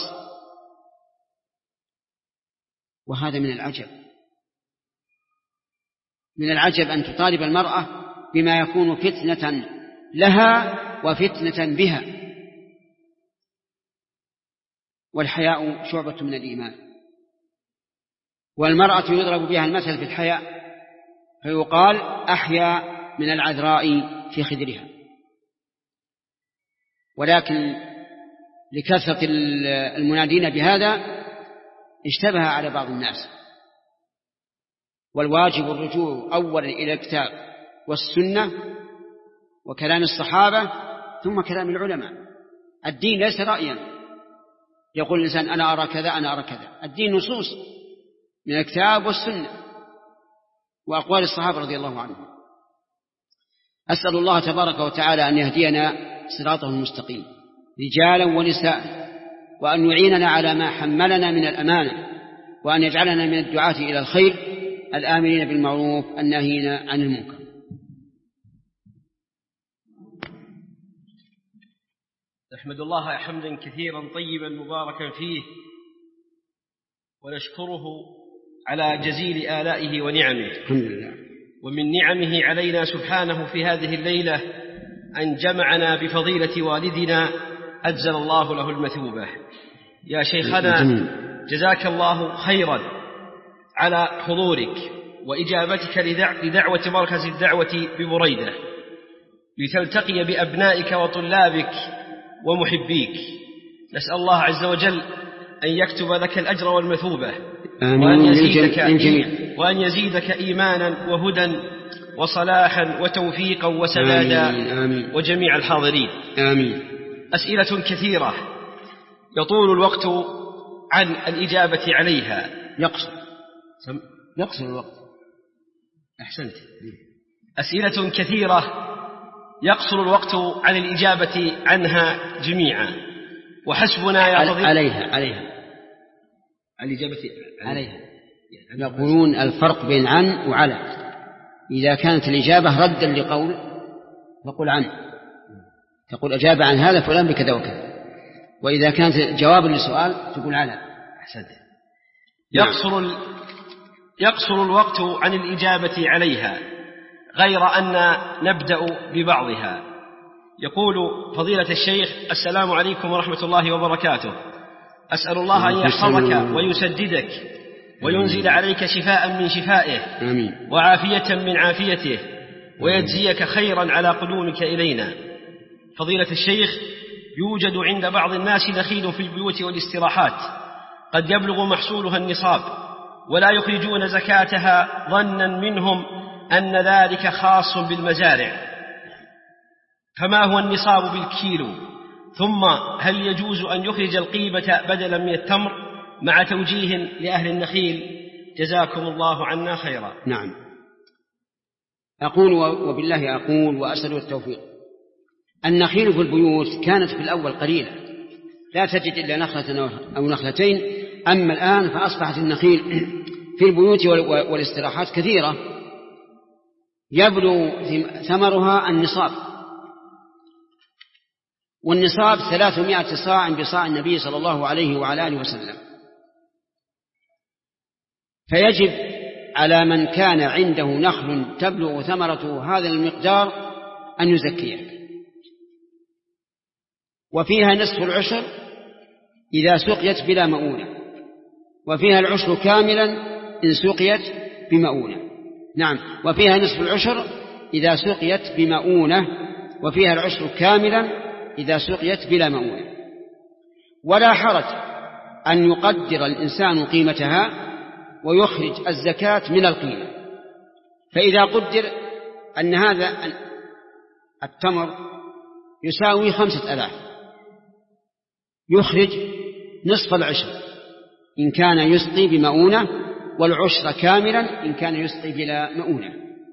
وهذا من العجب. من العجب أن تطالب المرأة بما يكون فتنة لها وفتنة بها. والحياء شعبة من الإيمان، والمرأة يضرب بها المثل في الحياء، فيقال أحيا من العذراء في خدرها. ولكن لكثرة المنادين بهذا اشتبه على بعض الناس، والواجب الرجوع أولا إلى الكتاب والسنة وكلام الصحابة ثم كلام العلماء. الدين ليس رأيا يقول الإنسان أنا أرى كذا أنا أرى كذا، الدين نصوص من الكتاب والسنة وأقوال الصحابة رضي الله عنهم. أسأل الله تبارك وتعالى أن يهدينا صراطه المستقيم. رجالا ونساء، وأن يعيننا على ما حملنا من الأمانة، وأن يجعلنا من الدعاة إلى الخير الآمرين بالمعروف الناهين عن المنكر. نحمد الله حمدا كثيرا طيبا مباركا فيه، ونشكره على جزيل آلائه ونعمه. الحمد لله. ومن نعمه علينا سبحانه في هذه الليلة أن جمعنا بفضيلة والدنا أجزل الله له المثوبة. يا شيخنا جزاك الله خيرا على حضورك وإجابتك لدعوة مركز الدعوة ببريدة لتلتقي بأبنائك وطلابك ومحبيك. نسأل الله عز وجل أن يكتب لك الأجر والمثوبة، وأن يزيدك, وأن يزيدك إيمانا وهدى وصلاحا وتوفيقا وسدادا، وجميع الحاضرين. آمين. أسئلة كثيرة يطول الوقت عن الإجابة عليها. يقصر يقصر الوقت. أحسنت. أسئلة كثيرة يقصر الوقت عن الإجابة عنها جميعا، وحسبنا يا فضيلة عليها عليها الإجابة عليها. يقولون الفرق بين عن وعلى. إذا كانت الإجابة ردا لقول فقل عن، تقول أجاب عن هذا فلان بكذا وكذا. وإذا كانت جوابا لسؤال تقول على. أحسنت. يقصر ال... يقصر الوقت عن الإجابة عليها، غير أن نبدأ ببعضها. يقول فضيلة الشيخ: السلام عليكم ورحمة الله وبركاته. أسأل الله أن يحفظك ويسددك وينزل عليك شفاء من شفائه وعافية من عافيته، ويجزيك خيرا على قدومك إلينا. فضيلة الشيخ، يوجد عند بعض الناس نخيل في البيوت والاستراحات قد يبلغ محصولها النصاب، ولا يخرجون زكاتها ظنا منهم أن ذلك خاص بالمزارع، فما هو النصاب بالكيلو؟ ثم هل يجوز أن يخرج القيمة بدلا من التمر مع توجيه لأهل النخيل؟ جزاكم الله عنا خيرا. نعم. أقول وبالله أقول وأسأل التوفيق. النخيل في البيوت كانت في الأول قليلة، لا تجد إلا نخلة أو نخلتين، أما الآن فأصبحت النخيل في البيوت والاستراحات كثيرة، يبلغ ثمرها النصاب، والنصاب ثلاثمائة صاع بصاع النبي صلى الله عليه وعلى آله وسلم. فيجب على من كان عنده نخل تبلغ ثمرته هذا المقدار أن يزكيه، وفيها نصف العشر إذا سقيت بلا مؤونة، وفيها العشر كاملا إن سقيت بمؤونة. نعم، وفيها نصف العشر إذا سقيت بمؤونة، وفيها العشر كاملا إذا سقيت بلا مؤونة. ولا حرج أن يقدر الإنسان قيمتها ويخرج الزكاة من القيمة. فإذا قدر أن هذا التمر يساوي خمسة ألاف، يخرج نصف العشر إن كان يسقي بمؤونة، والعشر كاملا إن كان يسقي بلا مؤونة.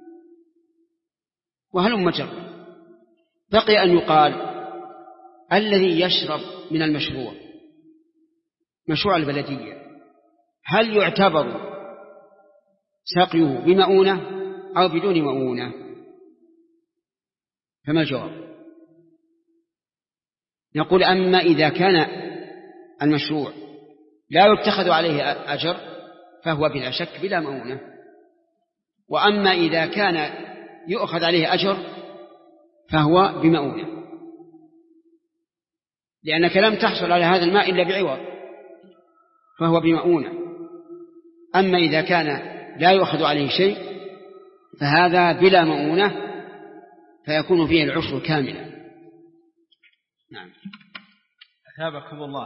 وهلم جر. بقي أن يقال: الذي يشرب من المشروع، مشروع البلدية، هل يعتبر سقيه بمؤونة أو بدون مؤونة؟ فما الجواب؟ نقول: أما إذا كان المشروع لا يتخذ عليه أجر فهو بلا شك بلا مؤونة، وأما إذا كان يؤخذ عليه أجر فهو بمؤونة، لأنك لم تحصل على هذا الماء إلا بعوض، فهو بمؤونة. أما إذا كان لا يؤخذ عليه شيء فهذا بلا مؤونة، فيكون فيه العشر كاملا. نعم. أثابكم الله.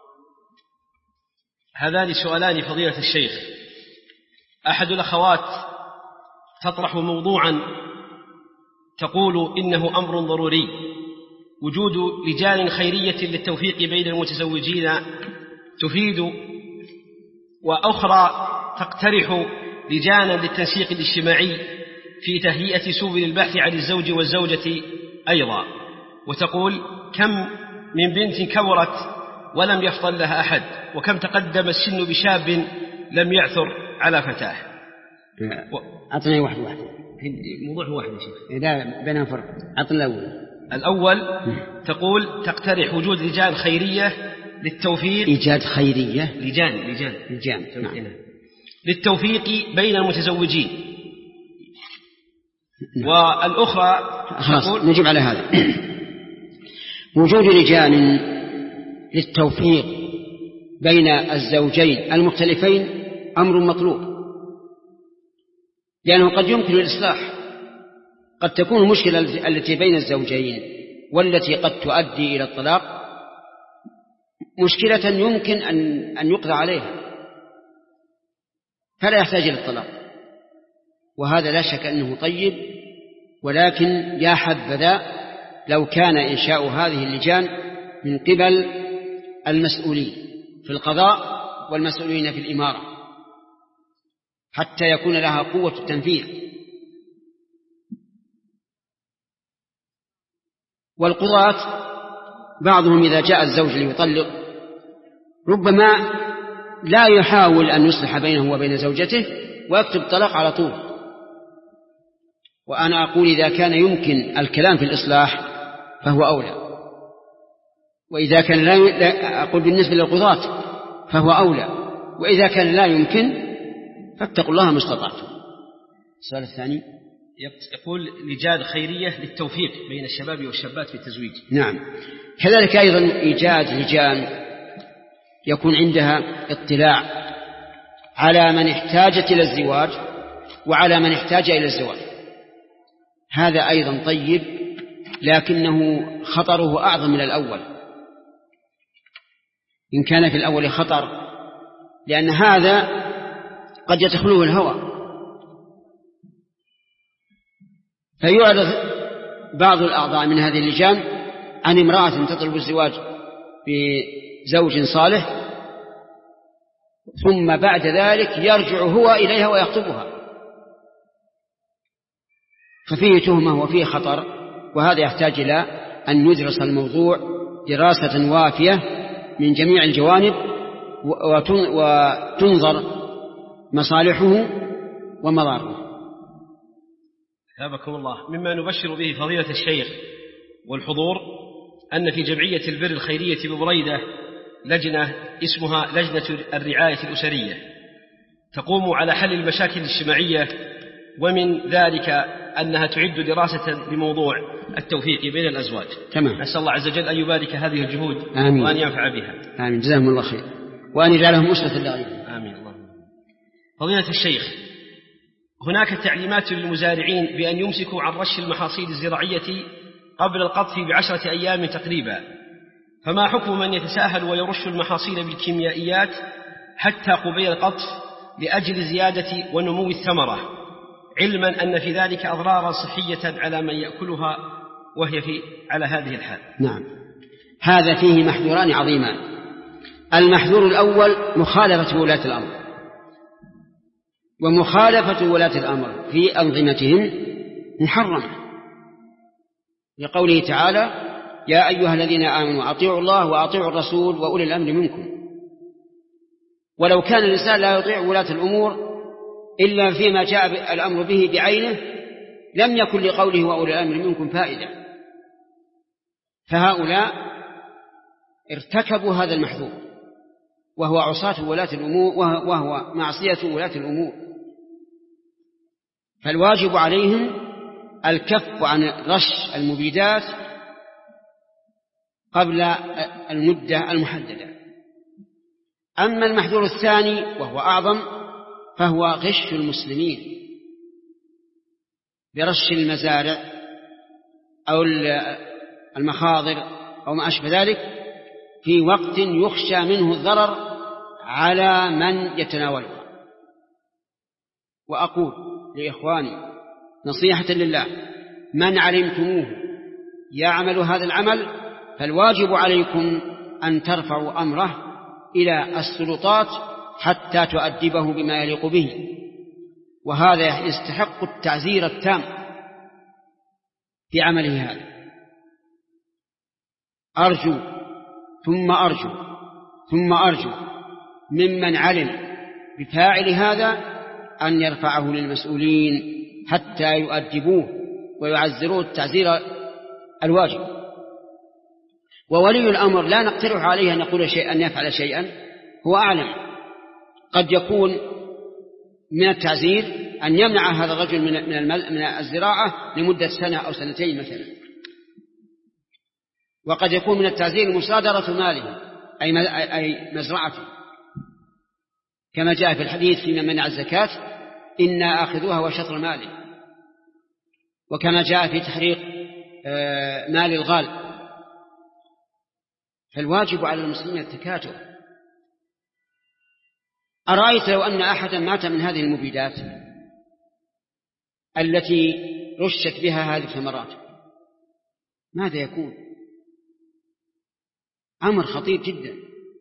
هذان سؤالان فضيلة الشيخ. أحد الأخوات تطرح موضوعا تقول إنه أمر ضروري وجود لجان خيرية للتوفيق بين المتزوجين تفيد، وأخرى تقترح لجانا للتنسيق الاجتماعي في تهيئة سبل البحث عن الزوج والزوجة أيضا، وتقول: كم من بنت كبرت ولم يفضل لها أحد، وكم تقدم السن بشاب لم يعثر على فتاه. أعطني واحد واحد، موضوع واحد يا شيخ، لا بينهم فرق. أعطني الأول. الأول تقول تقترح وجود لجان خيرية للتوفيق، إيجاد خيرية لجان لجان لجان نعم. للتوفيق بين المتزوجين. نعم. والأخرى خلاص نجيب على هذا. وجود لجان للتوفيق بين الزوجين المختلفين أمر مطلوب، لأنه قد يمكن الإصلاح. قد تكون المشكلة التي بين الزوجين والتي قد تؤدي إلى الطلاق مشكلة يمكن أن أن يقضى عليها فلا يحتاج إلى الطلاق، وهذا لا شك أنه طيب. ولكن يا حبذا لو كان إنشاء هذه اللجان من قبل المسؤولين في القضاء والمسؤولين في الإمارة حتى يكون لها قوة التنفيذ. والقضاة بعضهم إذا جاء الزوج ليطلق ربما لا يحاول أن يصلح بينه وبين زوجته ويكتب طلاق على طول. وأنا أقول إذا كان يمكن الكلام في الإصلاح فهو أولى، وإذا كان لا أقول بالنسبة للقضاة فهو أولى، وإذا كان لا يمكن فاتقوا الله ما استطعتم. السؤال الثاني يقول لجان خيرية للتوفيق بين الشباب والشابات في التزويج. نعم، كذلك أيضا إيجاد لجان يكون عندها اطلاع على من احتاجت إلى الزواج وعلى من احتاج إلى الزواج، هذا أيضا طيب، لكنه خطره أعظم من الأول إن كان في الأول خطر، لأن هذا قد يدخله الهوى فيعرض بعض الأعضاء من هذه اللجان عن امرأة تطلب الزواج بزوج صالح، ثم بعد ذلك يرجع هو إليها ويخطبها، ففيه تهمة وفيه خطر. وهذا يحتاج إلى أن يدرس الموضوع دراسة وافية من جميع الجوانب وتنظر مصالحه ومضاره. أثابكم الله. مما نبشر به فضيلة الشيخ والحضور أن في جمعية البر الخيرية ببريدة لجنة اسمها لجنة الرعاية الأسرية تقوم على حل المشاكل الاجتماعية، ومن ذلك أنها تعد دراسة لموضوع التوفيق بين الأزواج. تمام. نسأل الله عز وجل أن يبارك هذه الجهود. آمين. وأن ينفع بها. آمين. جزاهم الله خير، وأن يجعلهم أسوة لغيرهم. آمين. الله. فضيلة الشيخ، هناك تعليمات للمزارعين بأن يمسكوا عن رش المحاصيل الزراعية قبل القطف بعشرة أيام تقريبا، فما حكم من يتساهل ويرش المحاصيل بالكيميائيات حتى قبيل القطف لأجل زيادة ونمو الثمرة، علما أن في ذلك أضرارا صحية على من يأكلها وهي في على هذه الحال؟ نعم، هذا فيه محذوران عظيمان. المحذور الأول مخالفة ولاة الأمر، ومخالفة ولاة الأمر في أنظمتهم محرمة، لقوله تعالى: يا أيها الذين آمنوا أطيعوا الله وأطيعوا الرسول وأولي الأمر منكم. ولو كان الإنسان لا يطيع ولاة الأمور إلا فيما جاء الأمر به بعينه لم يكن لقوله وأولي الأمر منكم فائدة، فهؤلاء ارتكبوا هذا المحذور وهو عصاة ولاة الأمور، وهو معصية ولاة الأمور. فالواجب عليهم الكف عن رش المبيدات قبل المدة المحددة. أما المحذور الثاني وهو أعظم فهو غش المسلمين برش المزارع أو المخاضر أو ما أشبه ذلك في وقت يخشى منه الضرر على من يتناوله. وأقول لإخواني نصيحة لله: من علمتموه يعمل هذا العمل فالواجب عليكم أن ترفعوا أمره إلى السلطات حتى تؤدبه بما يليق به، وهذا يستحق التعزير التام في عمله هذا. أرجو ثم أرجو ثم أرجو ممن علم بفاعل هذا أن يرفعه للمسؤولين حتى يؤدبوه ويعزروه التعزير الواجب. وولي الأمر لا نقترح عليه أن يقول شيئا، أن يفعل شيئا، هو أعلم. قد يكون من التعزير أن يمنع هذا الرجل من الزراعة لمدة سنة أو سنتين مثلا، وقد يكون من التعزير مصادرة ماله أي مزرعته، كما جاء في الحديث فيما منع الزكاة إنا آخذوها وشطر ماله، وكما جاء في تحريق مال الغال. فالواجب على المسلمين التكاتف. أرأيت لو أن أحدا مات من هذه المبيدات التي رشت بها هذه الثمرات ماذا يكون؟ أمر خطير جدا.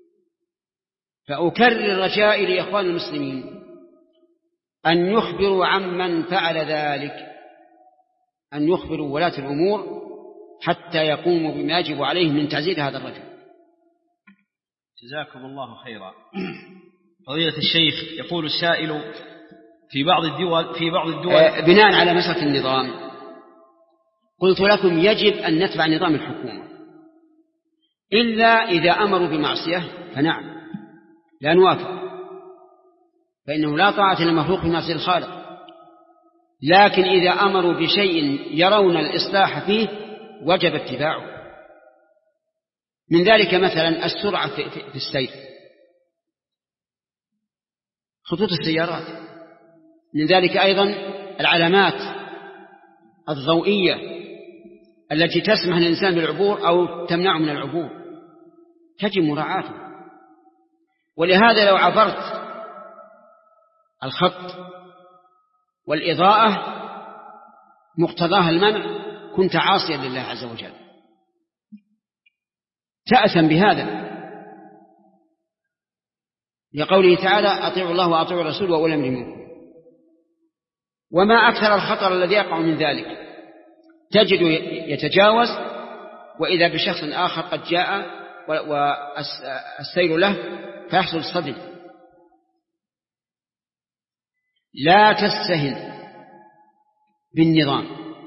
فأكرر رجائي لإخوان المسلمين أن يخبروا عمن فعل ذلك، أن يخبروا ولاة الأمور حتى يقوموا بما يجب عليهم من تعزير هذا الرجل. جزاكم الله خيرا. فضيلة الشيخ، يقول السائل في بعض الدول في بعض الدول آه بناء على مسألة النظام قلت لكم يجب أن نتبع نظام الحكومة، إلا إذا أمروا بمعصية فنعم لا نوافق، فإنه لا طاعة للمخلوق في معصية الخالق. لكن إذا أمروا بشيء يرون الإصلاح فيه وجب اتباعه. من ذلك مثلا السرعة في, في, في السير، خطوط السيارات. من ذلك أيضا العلامات الضوئية التي تسمح للإنسان بالعبور أو تمنعه من العبور تجب مراعاته. ولهذا لو عبرت الخط والإضاءة مقتضاها المنع كنت عاصيا لله عز وجل، تأثم بهذا لقوله تعالى أطيعوا الله وأطيعوا الرسول وأولي الأمر منكم. وما أكثر الخطر الذي يقع من ذلك، تجد يتجاوز وإذا بشخص آخر قد جاء والسير له فيحصل الصدم. لا تستهن بالنظام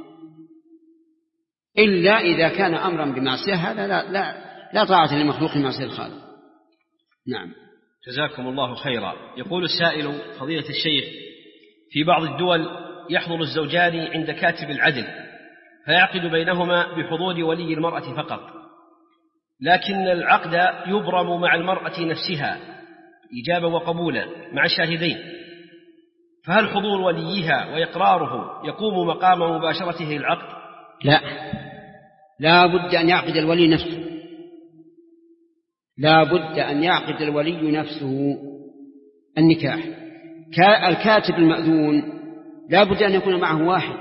إلا إذا كان أمرا بمعصية، هذا لا, لا, لا طاعة لمخلوق معصية الخالق. نعم. جزاكم الله خيرا. يقول السائل فضيلة الشيخ، في بعض الدول يحضر الزوجان عند كاتب العدل فيعقد بينهما بحضور ولي المرأة فقط، لكن العقد يبرم مع المرأة نفسها إجابة وقبولا مع شاهدين، فهل حضور وليها وإقراره يقوم مقام مباشرته العقد؟ لا، لا بد أن يعقد الولي نفسه، لا بد أن يعقد الولي نفسه النكاح. الكاتب المأذون لا بد أن يكون معه واحد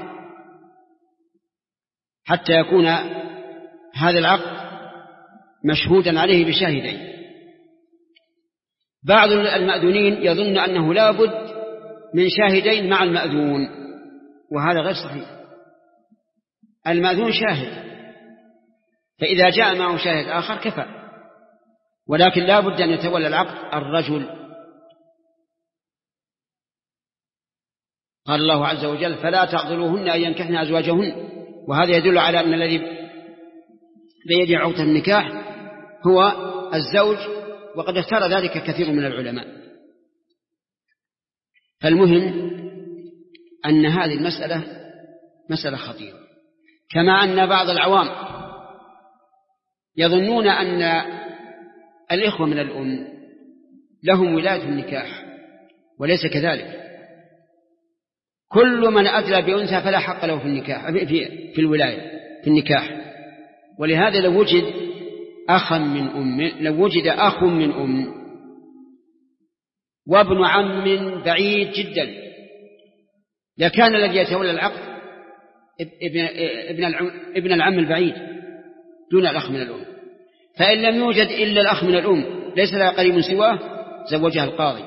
حتى يكون هذا العقد مشهودا عليه بشاهدين. بعض المأذونين يظن أنه لا بد من شاهدين مع المأذون، وهذا غير صحيح. المأذون شاهد، فإذا جاء معه شاهد آخر كفى، ولكن لا بد أن يتولى العقد الرجل. قال الله عز وجل فلا تعضلوهن أن ينكحن أزواجهن، وهذا يدل على أن الذي بيده عقد النكاح هو الزوج، وقد اختار ذلك كثير من العلماء. فالمهم أن هذه المسألة مسألة خطيرة، كما أن بعض العوام يظنون أن الإخوة من الأم لهم ولاية النكاح، وليس كذلك. كل من أدلى بأنثى فلا حق له في النكاح في, في الولاية في النكاح. ولهذا لو وجد أخا من أم لو وجد أخ من أم وابن عم بعيد جدا لكان الذي يتولى العقد ابن, ابن, العم ابن العم البعيد دون الأخ من الأم. فإن لم يوجد إلا الأخ من الأم ليس لها قريب سواه زوجها القاضي،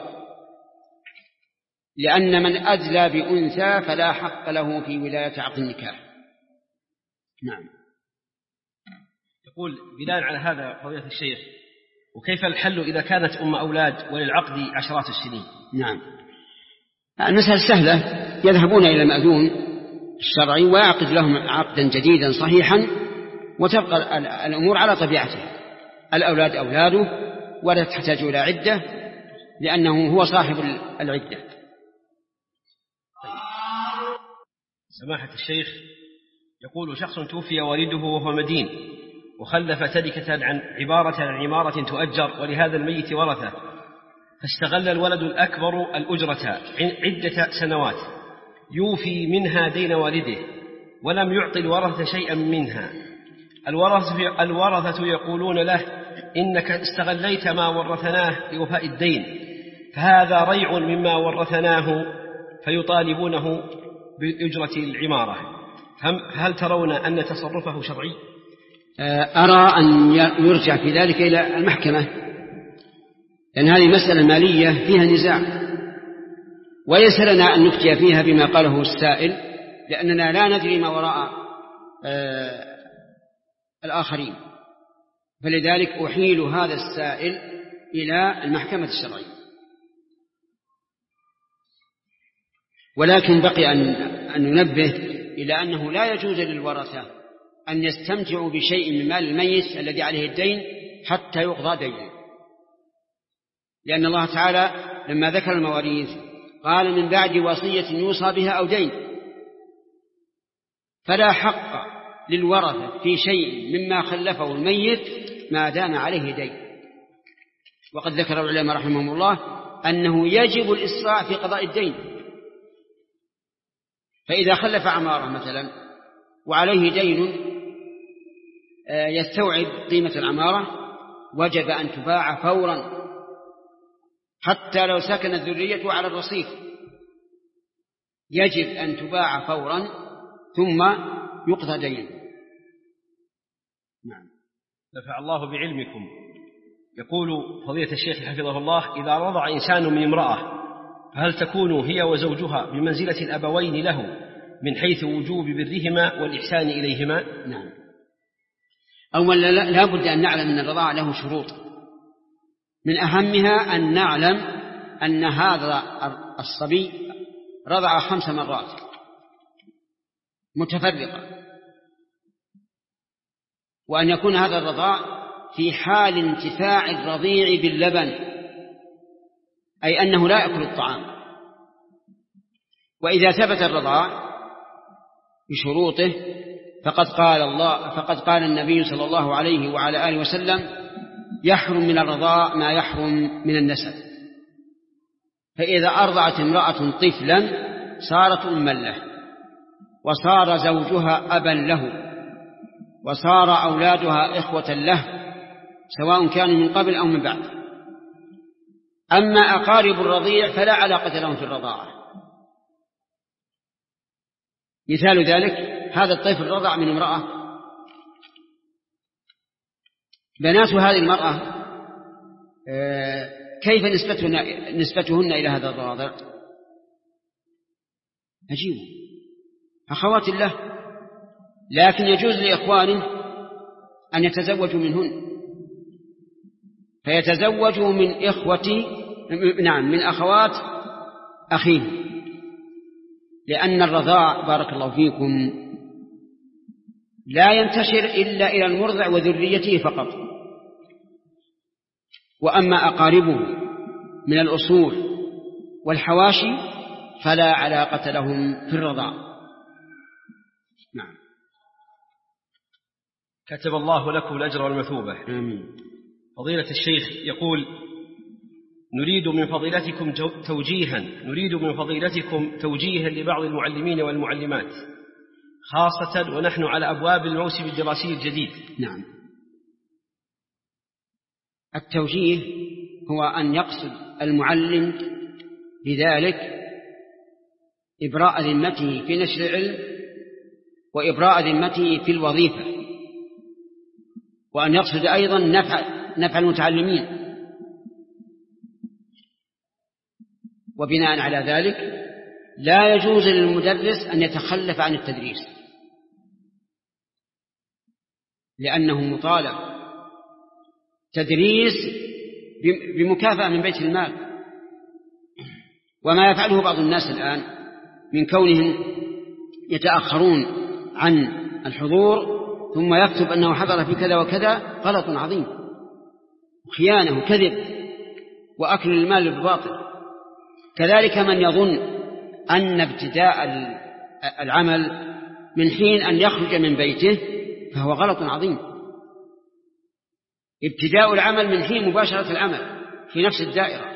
لأن من أدلى بأنثى فلا حق له في ولاية عقد النكاح. نعم. يقول بناء على هذا فضيلة الشيخ، وكيف الحل إذا كانت أم أولاد وللعقد عشرات السنين؟ نعم، المسألة سهلة، يذهبون إلى المأذون الشرعي ويعقد لهم عقدا جديدا صحيحا، وتبقى الأمور على طبيعتها. الأولاد أولاده ولا تحتاج إلى عدة، لأنه هو صاحب العدة. سماحة الشيخ، يقول شخص توفي والده وهو مدين وخلف تركة عن عبارة عن عمارة تؤجر، ولهذا الميت ورثة، فاستغل الولد الأكبر الأجرة عدة سنوات يوفي منها دين والده، ولم يعطي الورثة شيئا منها. الورثة, الورثة يقولون له إنك استغليت ما ورثناه لوفاء الدين، فهذا ريع مما ورثناه، فيطالبونه بأجرة العمارة. هل ترون أن تصرفه شرعي؟ أرى أن يرجع في ذلك إلى المحكمة، لأن هذه مسألة مالية فيها نزاع، وليس لنا أن نفتي فيها بما قاله السائل، لأننا لا ندري ما وراء آه الآخرين، فلذلك أحيل هذا السائل إلى المحكمة الشرعية. ولكن بقي أن, أن ننبه إلى أنه لا يجوز للورثة أن يستمتعوا بشيء من مال الميت الذي عليه الدين حتى يقضى دينه، لأن الله تعالى لما ذكر المواريث قال من بعد وصية يوصى بها أو دين، فلا حق للورثة في شيء مما خلفه الميت ما دام عليه دين. وقد ذكر العلماء رحمهم الله أنه يجب الإسراع في قضاء الدين، فإذا خلف عمارة مثلا وعليه دين يستوعب قيمة العمارة وجب أن تباع فورا، حتى لو سكن الذرية على الرصيف يجب أن تباع فورا ثم يقضى دين. نعم. نفع الله بعلمكم. يقول فضيلة الشيخ حفظه الله: إذا رضع إنسان من امرأة فهل تكون هي وزوجها بمنزلة الأبوين له من حيث وجوب برهما والإحسان إليهما؟ نعم. أولا لا بد أن نعلم أن الرضاعة له شروط، من أهمها أن نعلم أن هذا الصبي رضع خمس مرات متفرقة، وأن يكون هذا الرضاع في حال انتفاع الرضيع باللبن، أي أنه لا يأكل الطعام. وإذا ثبت الرضاع بشروطه فقد قال الله فقد قال النبي صلى الله عليه وعلى آله وسلم: يحرم من الرضاع ما يحرم من النسب. فإذا أرضعت امرأة طفلا صارت أما له، وصار زوجها أبا له، وصار أولادها إخوة له سواء كانوا من قبل أو من بعد. أما أقارب الرضيع فلا علاقة لهم في الرضاعة. مثال ذلك هذا الطفل رضع من امرأة، بنات هذه المرأة كيف نسبتهن, نسبتهن إلى هذا الرضع؟ عجيب، أخوات له، لكن يجوز لإخوانه أن يتزوجوا منهن، فيتزوجوا من إخوة نعم من أخوات أخيه، لأن الرضاع بارك الله فيكم لا ينتشر إلا إلى المرضع وذريته فقط، وأما أقاربه من الأصول والحواشي فلا علاقة لهم في الرضاع. نعم. كتب الله لكم الأجر والمثوبة. آمين. فضيلة الشيخ يقول: نريد من فضيلتكم توجيها نريد من فضيلتكم توجيها لبعض المعلمين والمعلمات خاصة ونحن على أبواب الموسم الدراسي الجديد. نعم. التوجيه هو أن يقصد المعلم بذلك إبراء ذمته في نشر العلم وإبراء ذمته في الوظيفة، وأن يقصد أيضا نفع, نفع المتعلمين. وبناء على ذلك لا يجوز للمدرس أن يتخلف عن التدريس، لأنه مطالب تدريس بمكافأة من بيت المال. وما يفعله بعض الناس الآن من كونهم يتأخرون عن الحضور ثم يكتب أنه حضر في كذا وكذا غلط عظيم، خيانة وكذب وأكل المال بالباطل. كذلك من يظن أن ابتداء العمل من حين أن يخرج من بيته فهو غلط عظيم. ابتداء العمل من حين مباشرة العمل في نفس الدائرة.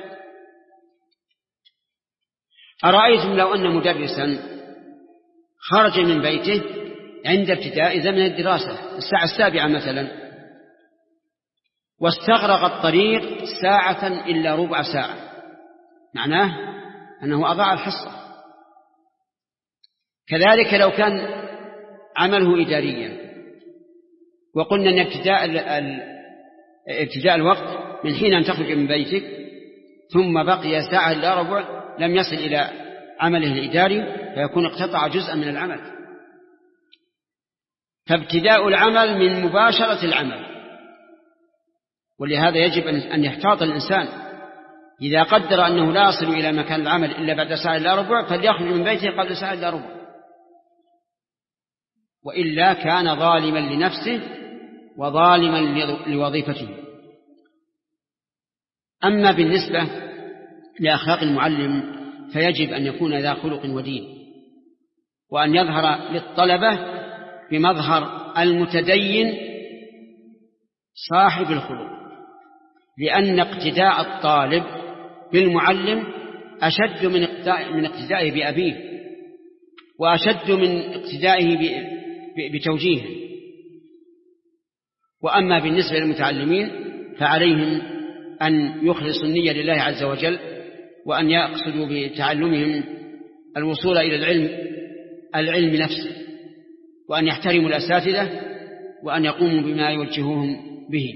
أرأيتم لو أن مدرسا خرج من بيته عند ابتداء زمن الدراسة الساعة السابعة مثلا واستغرق الطريق ساعة إلا ربع ساعة، معناه أنه أضاع الحصة. كذلك لو كان عمله إداريا وقلنا أن ابتداء, ابتداء الوقت من حين أن تخرج من بيتك ثم بقي ساعة إلا ربع لم يصل إلى عمله الإداري فيكون اقتطع جزءا من العمل. فابتداء العمل من مباشرة العمل. ولهذا يجب أن يحتاط الإنسان إذا قدر أنه لا يصل إلى مكان العمل إلا بعد ساعة إلا ربع فليخرج من بيته قبل ساعة إلا ربع، وإلا كان ظالما لنفسه وظالما لوظيفته. أما بالنسبة لأخلاق المعلم فيجب أن يكون ذا خلق ودين، وأن يظهر للطلبة بمظهر المتدين صاحب الخلق، لأن اقتداء الطالب بالمعلم أشد من اقتدائه بأبيه وأشد من اقتدائه بتوجيهه. وأما بالنسبة للمتعلمين فعليهم أن يخلصوا النية لله عز وجل، وأن يقصدوا بتعلمهم الوصول إلى العلم العلم نفسه، وأن يحترموا الأساتذة، وأن يقوموا بما يوجهوهم به.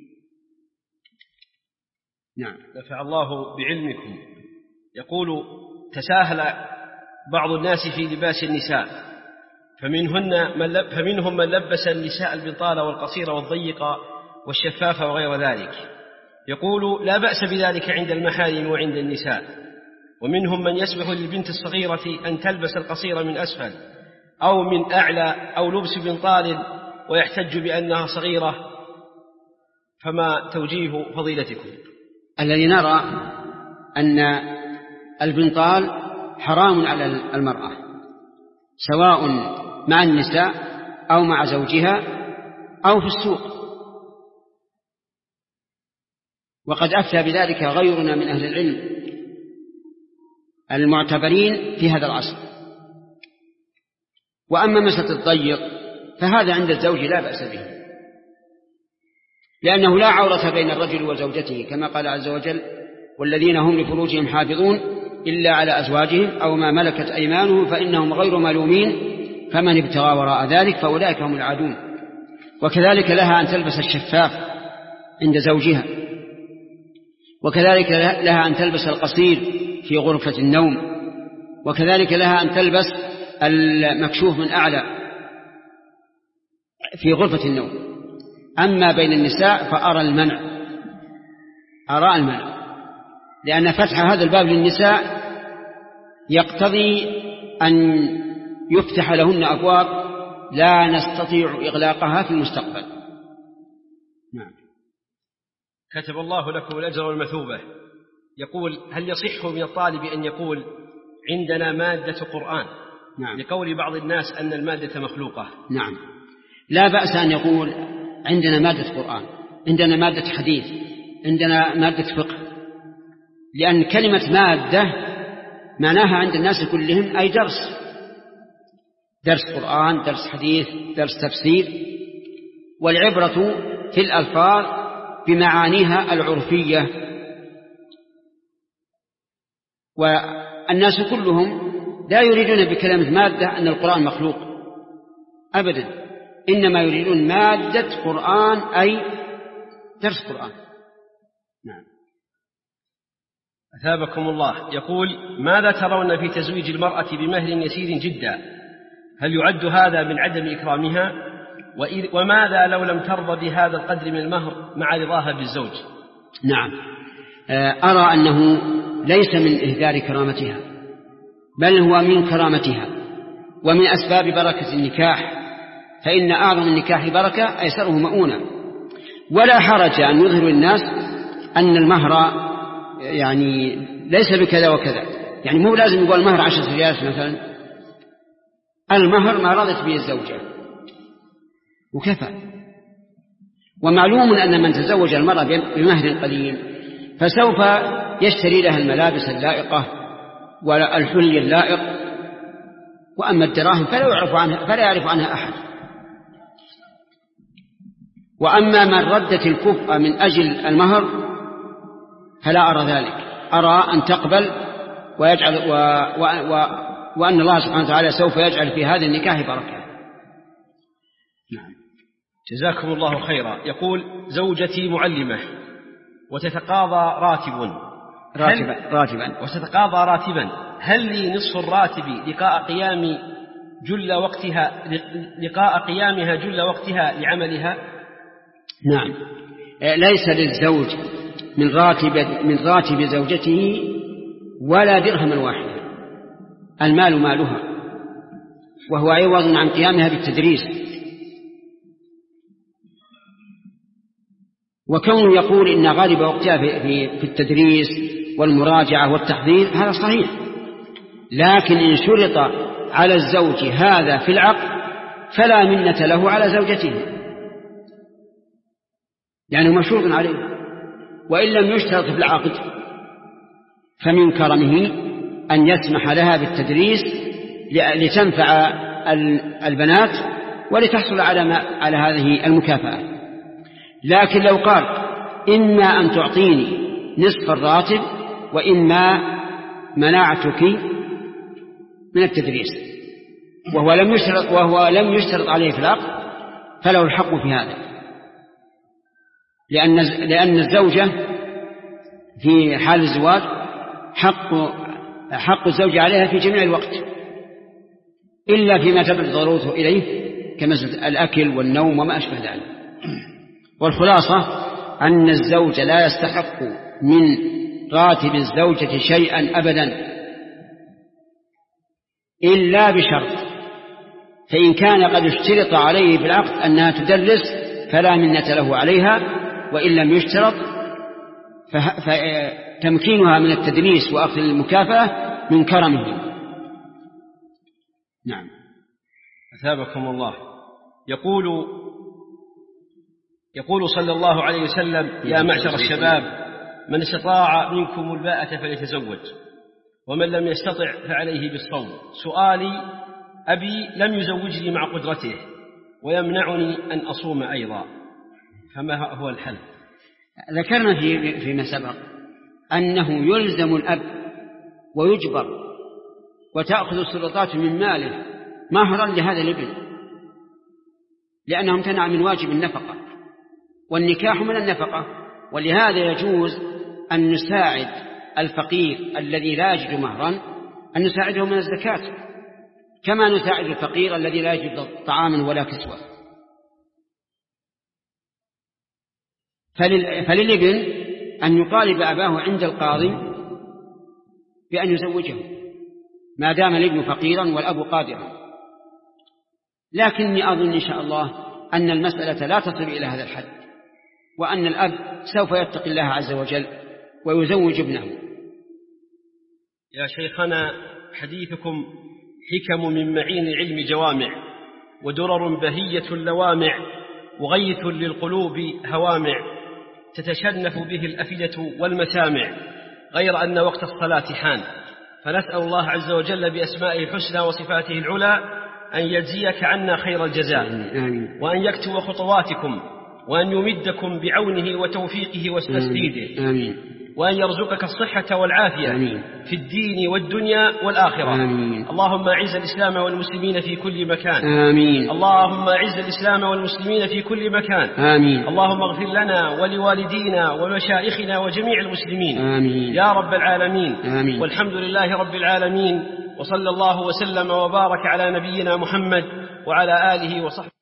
نعم. نفع الله بعلمكم. يقول: تساهل بعض الناس في لباس النساء، فمنهن من لب فمنهم من لبس النساء البطالة والقصيرة والضيقة والشفافة وغير ذلك. يقول: لا بأس بذلك عند المحارم وعند النساء. ومنهم من يسمح للبنت الصغيرة أن تلبس القصير من أسفل أو من أعلى أو لبس بنطال ويحتج بأنها صغيرة، فما توجيه فضيلتكم؟ الذي نرى أن البنطال حرام على المرأة سواء مع النساء أو مع زوجها أو في السوق، وقد أفتى بذلك غيرنا من أهل العلم المعتبرين في هذا العصر. وأما مسألة الضيق فهذا عند الزوج لا بأس به، لأنه لا عورة بين الرجل وزوجته، كما قال عز وجل: والذين هم لفروجهم حافظون إلا على أزواجهم أو ما ملكت أيمانهم فإنهم غير ملومين فمن ابتغى وراء ذلك فأولئك هم العادون. وكذلك لها أن تلبس الشفاف عند زوجها، وكذلك لها أن تلبس القصير في غرفة النوم، وكذلك لها أن تلبس المكشوف من أعلى في غرفة النوم. أما بين النساء فأرى المنع أرى المنع لأن فتح هذا الباب للنساء يقتضي أن يفتح لهن أبواب لا نستطيع إغلاقها في المستقبل. نعم. كتب الله لكم الأجر والمثوبة. يقول: هل يصح من الطالب أن يقول عندنا مادة قرآن؟ نعم. لقول بعض الناس أن المادة مخلوقة. نعم، لا بأس أن يقول عندنا مادة قرآن، عندنا مادة حديث، عندنا مادة فقه، لأن كلمة مادة معناها عند الناس كلهم أي درس، درس قرآن، درس حديث، درس تفسير. والعبرة في الألفاظ بمعانيها العرفية. والناس كلهم لا يريدون بكلمة مادة أن القرآن مخلوق أبدا، إنما يريدون مادة قرآن أي درس قرآن. نعم. أثابكم الله. يقول: ماذا ترون في تزويج المرأة بمهر يسير جدا؟ هل يعد هذا من عدم إكرامها؟ وماذا لو لم ترضى بهذا القدر من المهر مع رضاها بالزوج؟ نعم، أرى أنه ليس من إهدار كرامتها، بل هو من كرامتها ومن أسباب بركة النكاح، فإن أعظم النكاح بركة أيسره مؤونة. ولا حرج أن يظهر الناس أن المهر يعني ليس بكذا وكذا، يعني مو لازم يقول المهر عشرة ريال مثلا، المهر ما رضت به الزوجة وكفى. ومعلوم أن من تزوج المرأة بمهر قليل فسوف يشتري لها الملابس اللائقة والحلي اللائق، وأما الدراهم فلا يعرف عنها, فلا يعرف عنها أحد. وأما من ردت الكفء من أجل المهر فلا أرى ذلك، أرى أن تقبل ويجعل و... و... و... وأن الله سبحانه وتعالى سوف يجعل في هذا النكاح بركة. نعم. جزاكم الله خيرا. يقول: زوجتي معلمة وتتقاضى راتب راتبا, راتبا وستتقاضى راتبا، هل لي نصف الراتب لقاء قيام جل وقتها لقاء قيامها جل وقتها لعملها؟ نعم، ليس للزوج من راتب من راتب زوجته ولا درهم واحد، المال مالها، وهو عوض عن قيامها بالتدريس. وكونه يقول إن غالب وقتها في, في, في التدريس والمراجعة والتحضير هذا صحيح، لكن إن شرط على الزوج هذا في العقد فلا منة له على زوجته، يعني مشروط عليه. وإن لم يشترط في العقد فمن كرمه أن يسمح لها بالتدريس لتنفع البنات ولتحصل على, ما على هذه المكافأة. لكن لو قال: إما أن تعطيني نصف الراتب وإما منعتك من التدريس، وهو لم يشترط, وهو لم يشترط عليه في العقد، فله الحق في هذا، لأن, لأن الزوجة في حال الزواج حق, حق الزوج عليها في جميع الوقت إلا فيما تبلغ ضرورته إليه كمثل الأكل والنوم وما أشبه ذلك. والخلاصة أن الزوج لا يستحق من راتب الزوجة شيئا أبدا إلا بشرط، فإن كان قد اشترط عليه في العقد أنها تدرس فلا منة له عليها، وإن لم يشترط فتمكينها من التدريس وأخذ المكافأة من كرمه. نعم. أثابكم الله. يقول يقول صلى الله عليه وسلم: يا معشر الشباب، من استطاع منكم الباءة فليتزوج، ومن لم يستطع فعليه بالصوم. سؤالي: أبي لم يزوجني مع قدرته ويمنعني أن أصوم أيضا، فما هو الحل؟ ذكرنا في فيما سبق أنه يلزم الأب ويجبر وتأخذ السلطات من ماله مهرا لهذا الابن، لأنه امتنع من واجب النفقة، والنكاح من النفقة. ولهذا يجوز أن نساعد الفقير الذي لا يجد مهرا، أن نساعده من الزكاة، كما نساعد الفقير الذي لا يجد طعاما ولا كسوة. فللابن أن يطالب أباه عند القاضي بأن يزوجه ما دام الابن فقيرا والأب قادرا. لكني أظن إن شاء الله أن المسألة لا تصل إلى هذا الحد، وأن الأب سوف يتقي الله عز وجل ويزوج ابنه. يا شيخنا، حديثكم حكم من معين علم جوامع، ودرر بهية لوامع، وغيث للقلوب هوامع، تتشنف به الأفئدة والمسامع، غير أن وقت الصلاة حان، فنسأل الله عز وجل بأسمائه الحسنى وصفاته العلى أن يجزيك عنا خير الجزاء، وأن يكتب خطواتكم، وأن يمدكم بعونه وتوفيقه وتسديده، وأن يرزقك الصحة والعافية آمين. في الدين والدنيا والآخرة آمين. اللهم أعز الإسلام والمسلمين في كل مكان آمين. اللهم أعز الإسلام والمسلمين في كل مكان آمين. اللهم اغفر لنا ولوالدينا ومشائخنا وجميع المسلمين آمين. يا رب العالمين آمين. والحمد لله رب العالمين، وصلى الله وسلم وبارك على نبينا محمد وعلى آله وصحبه.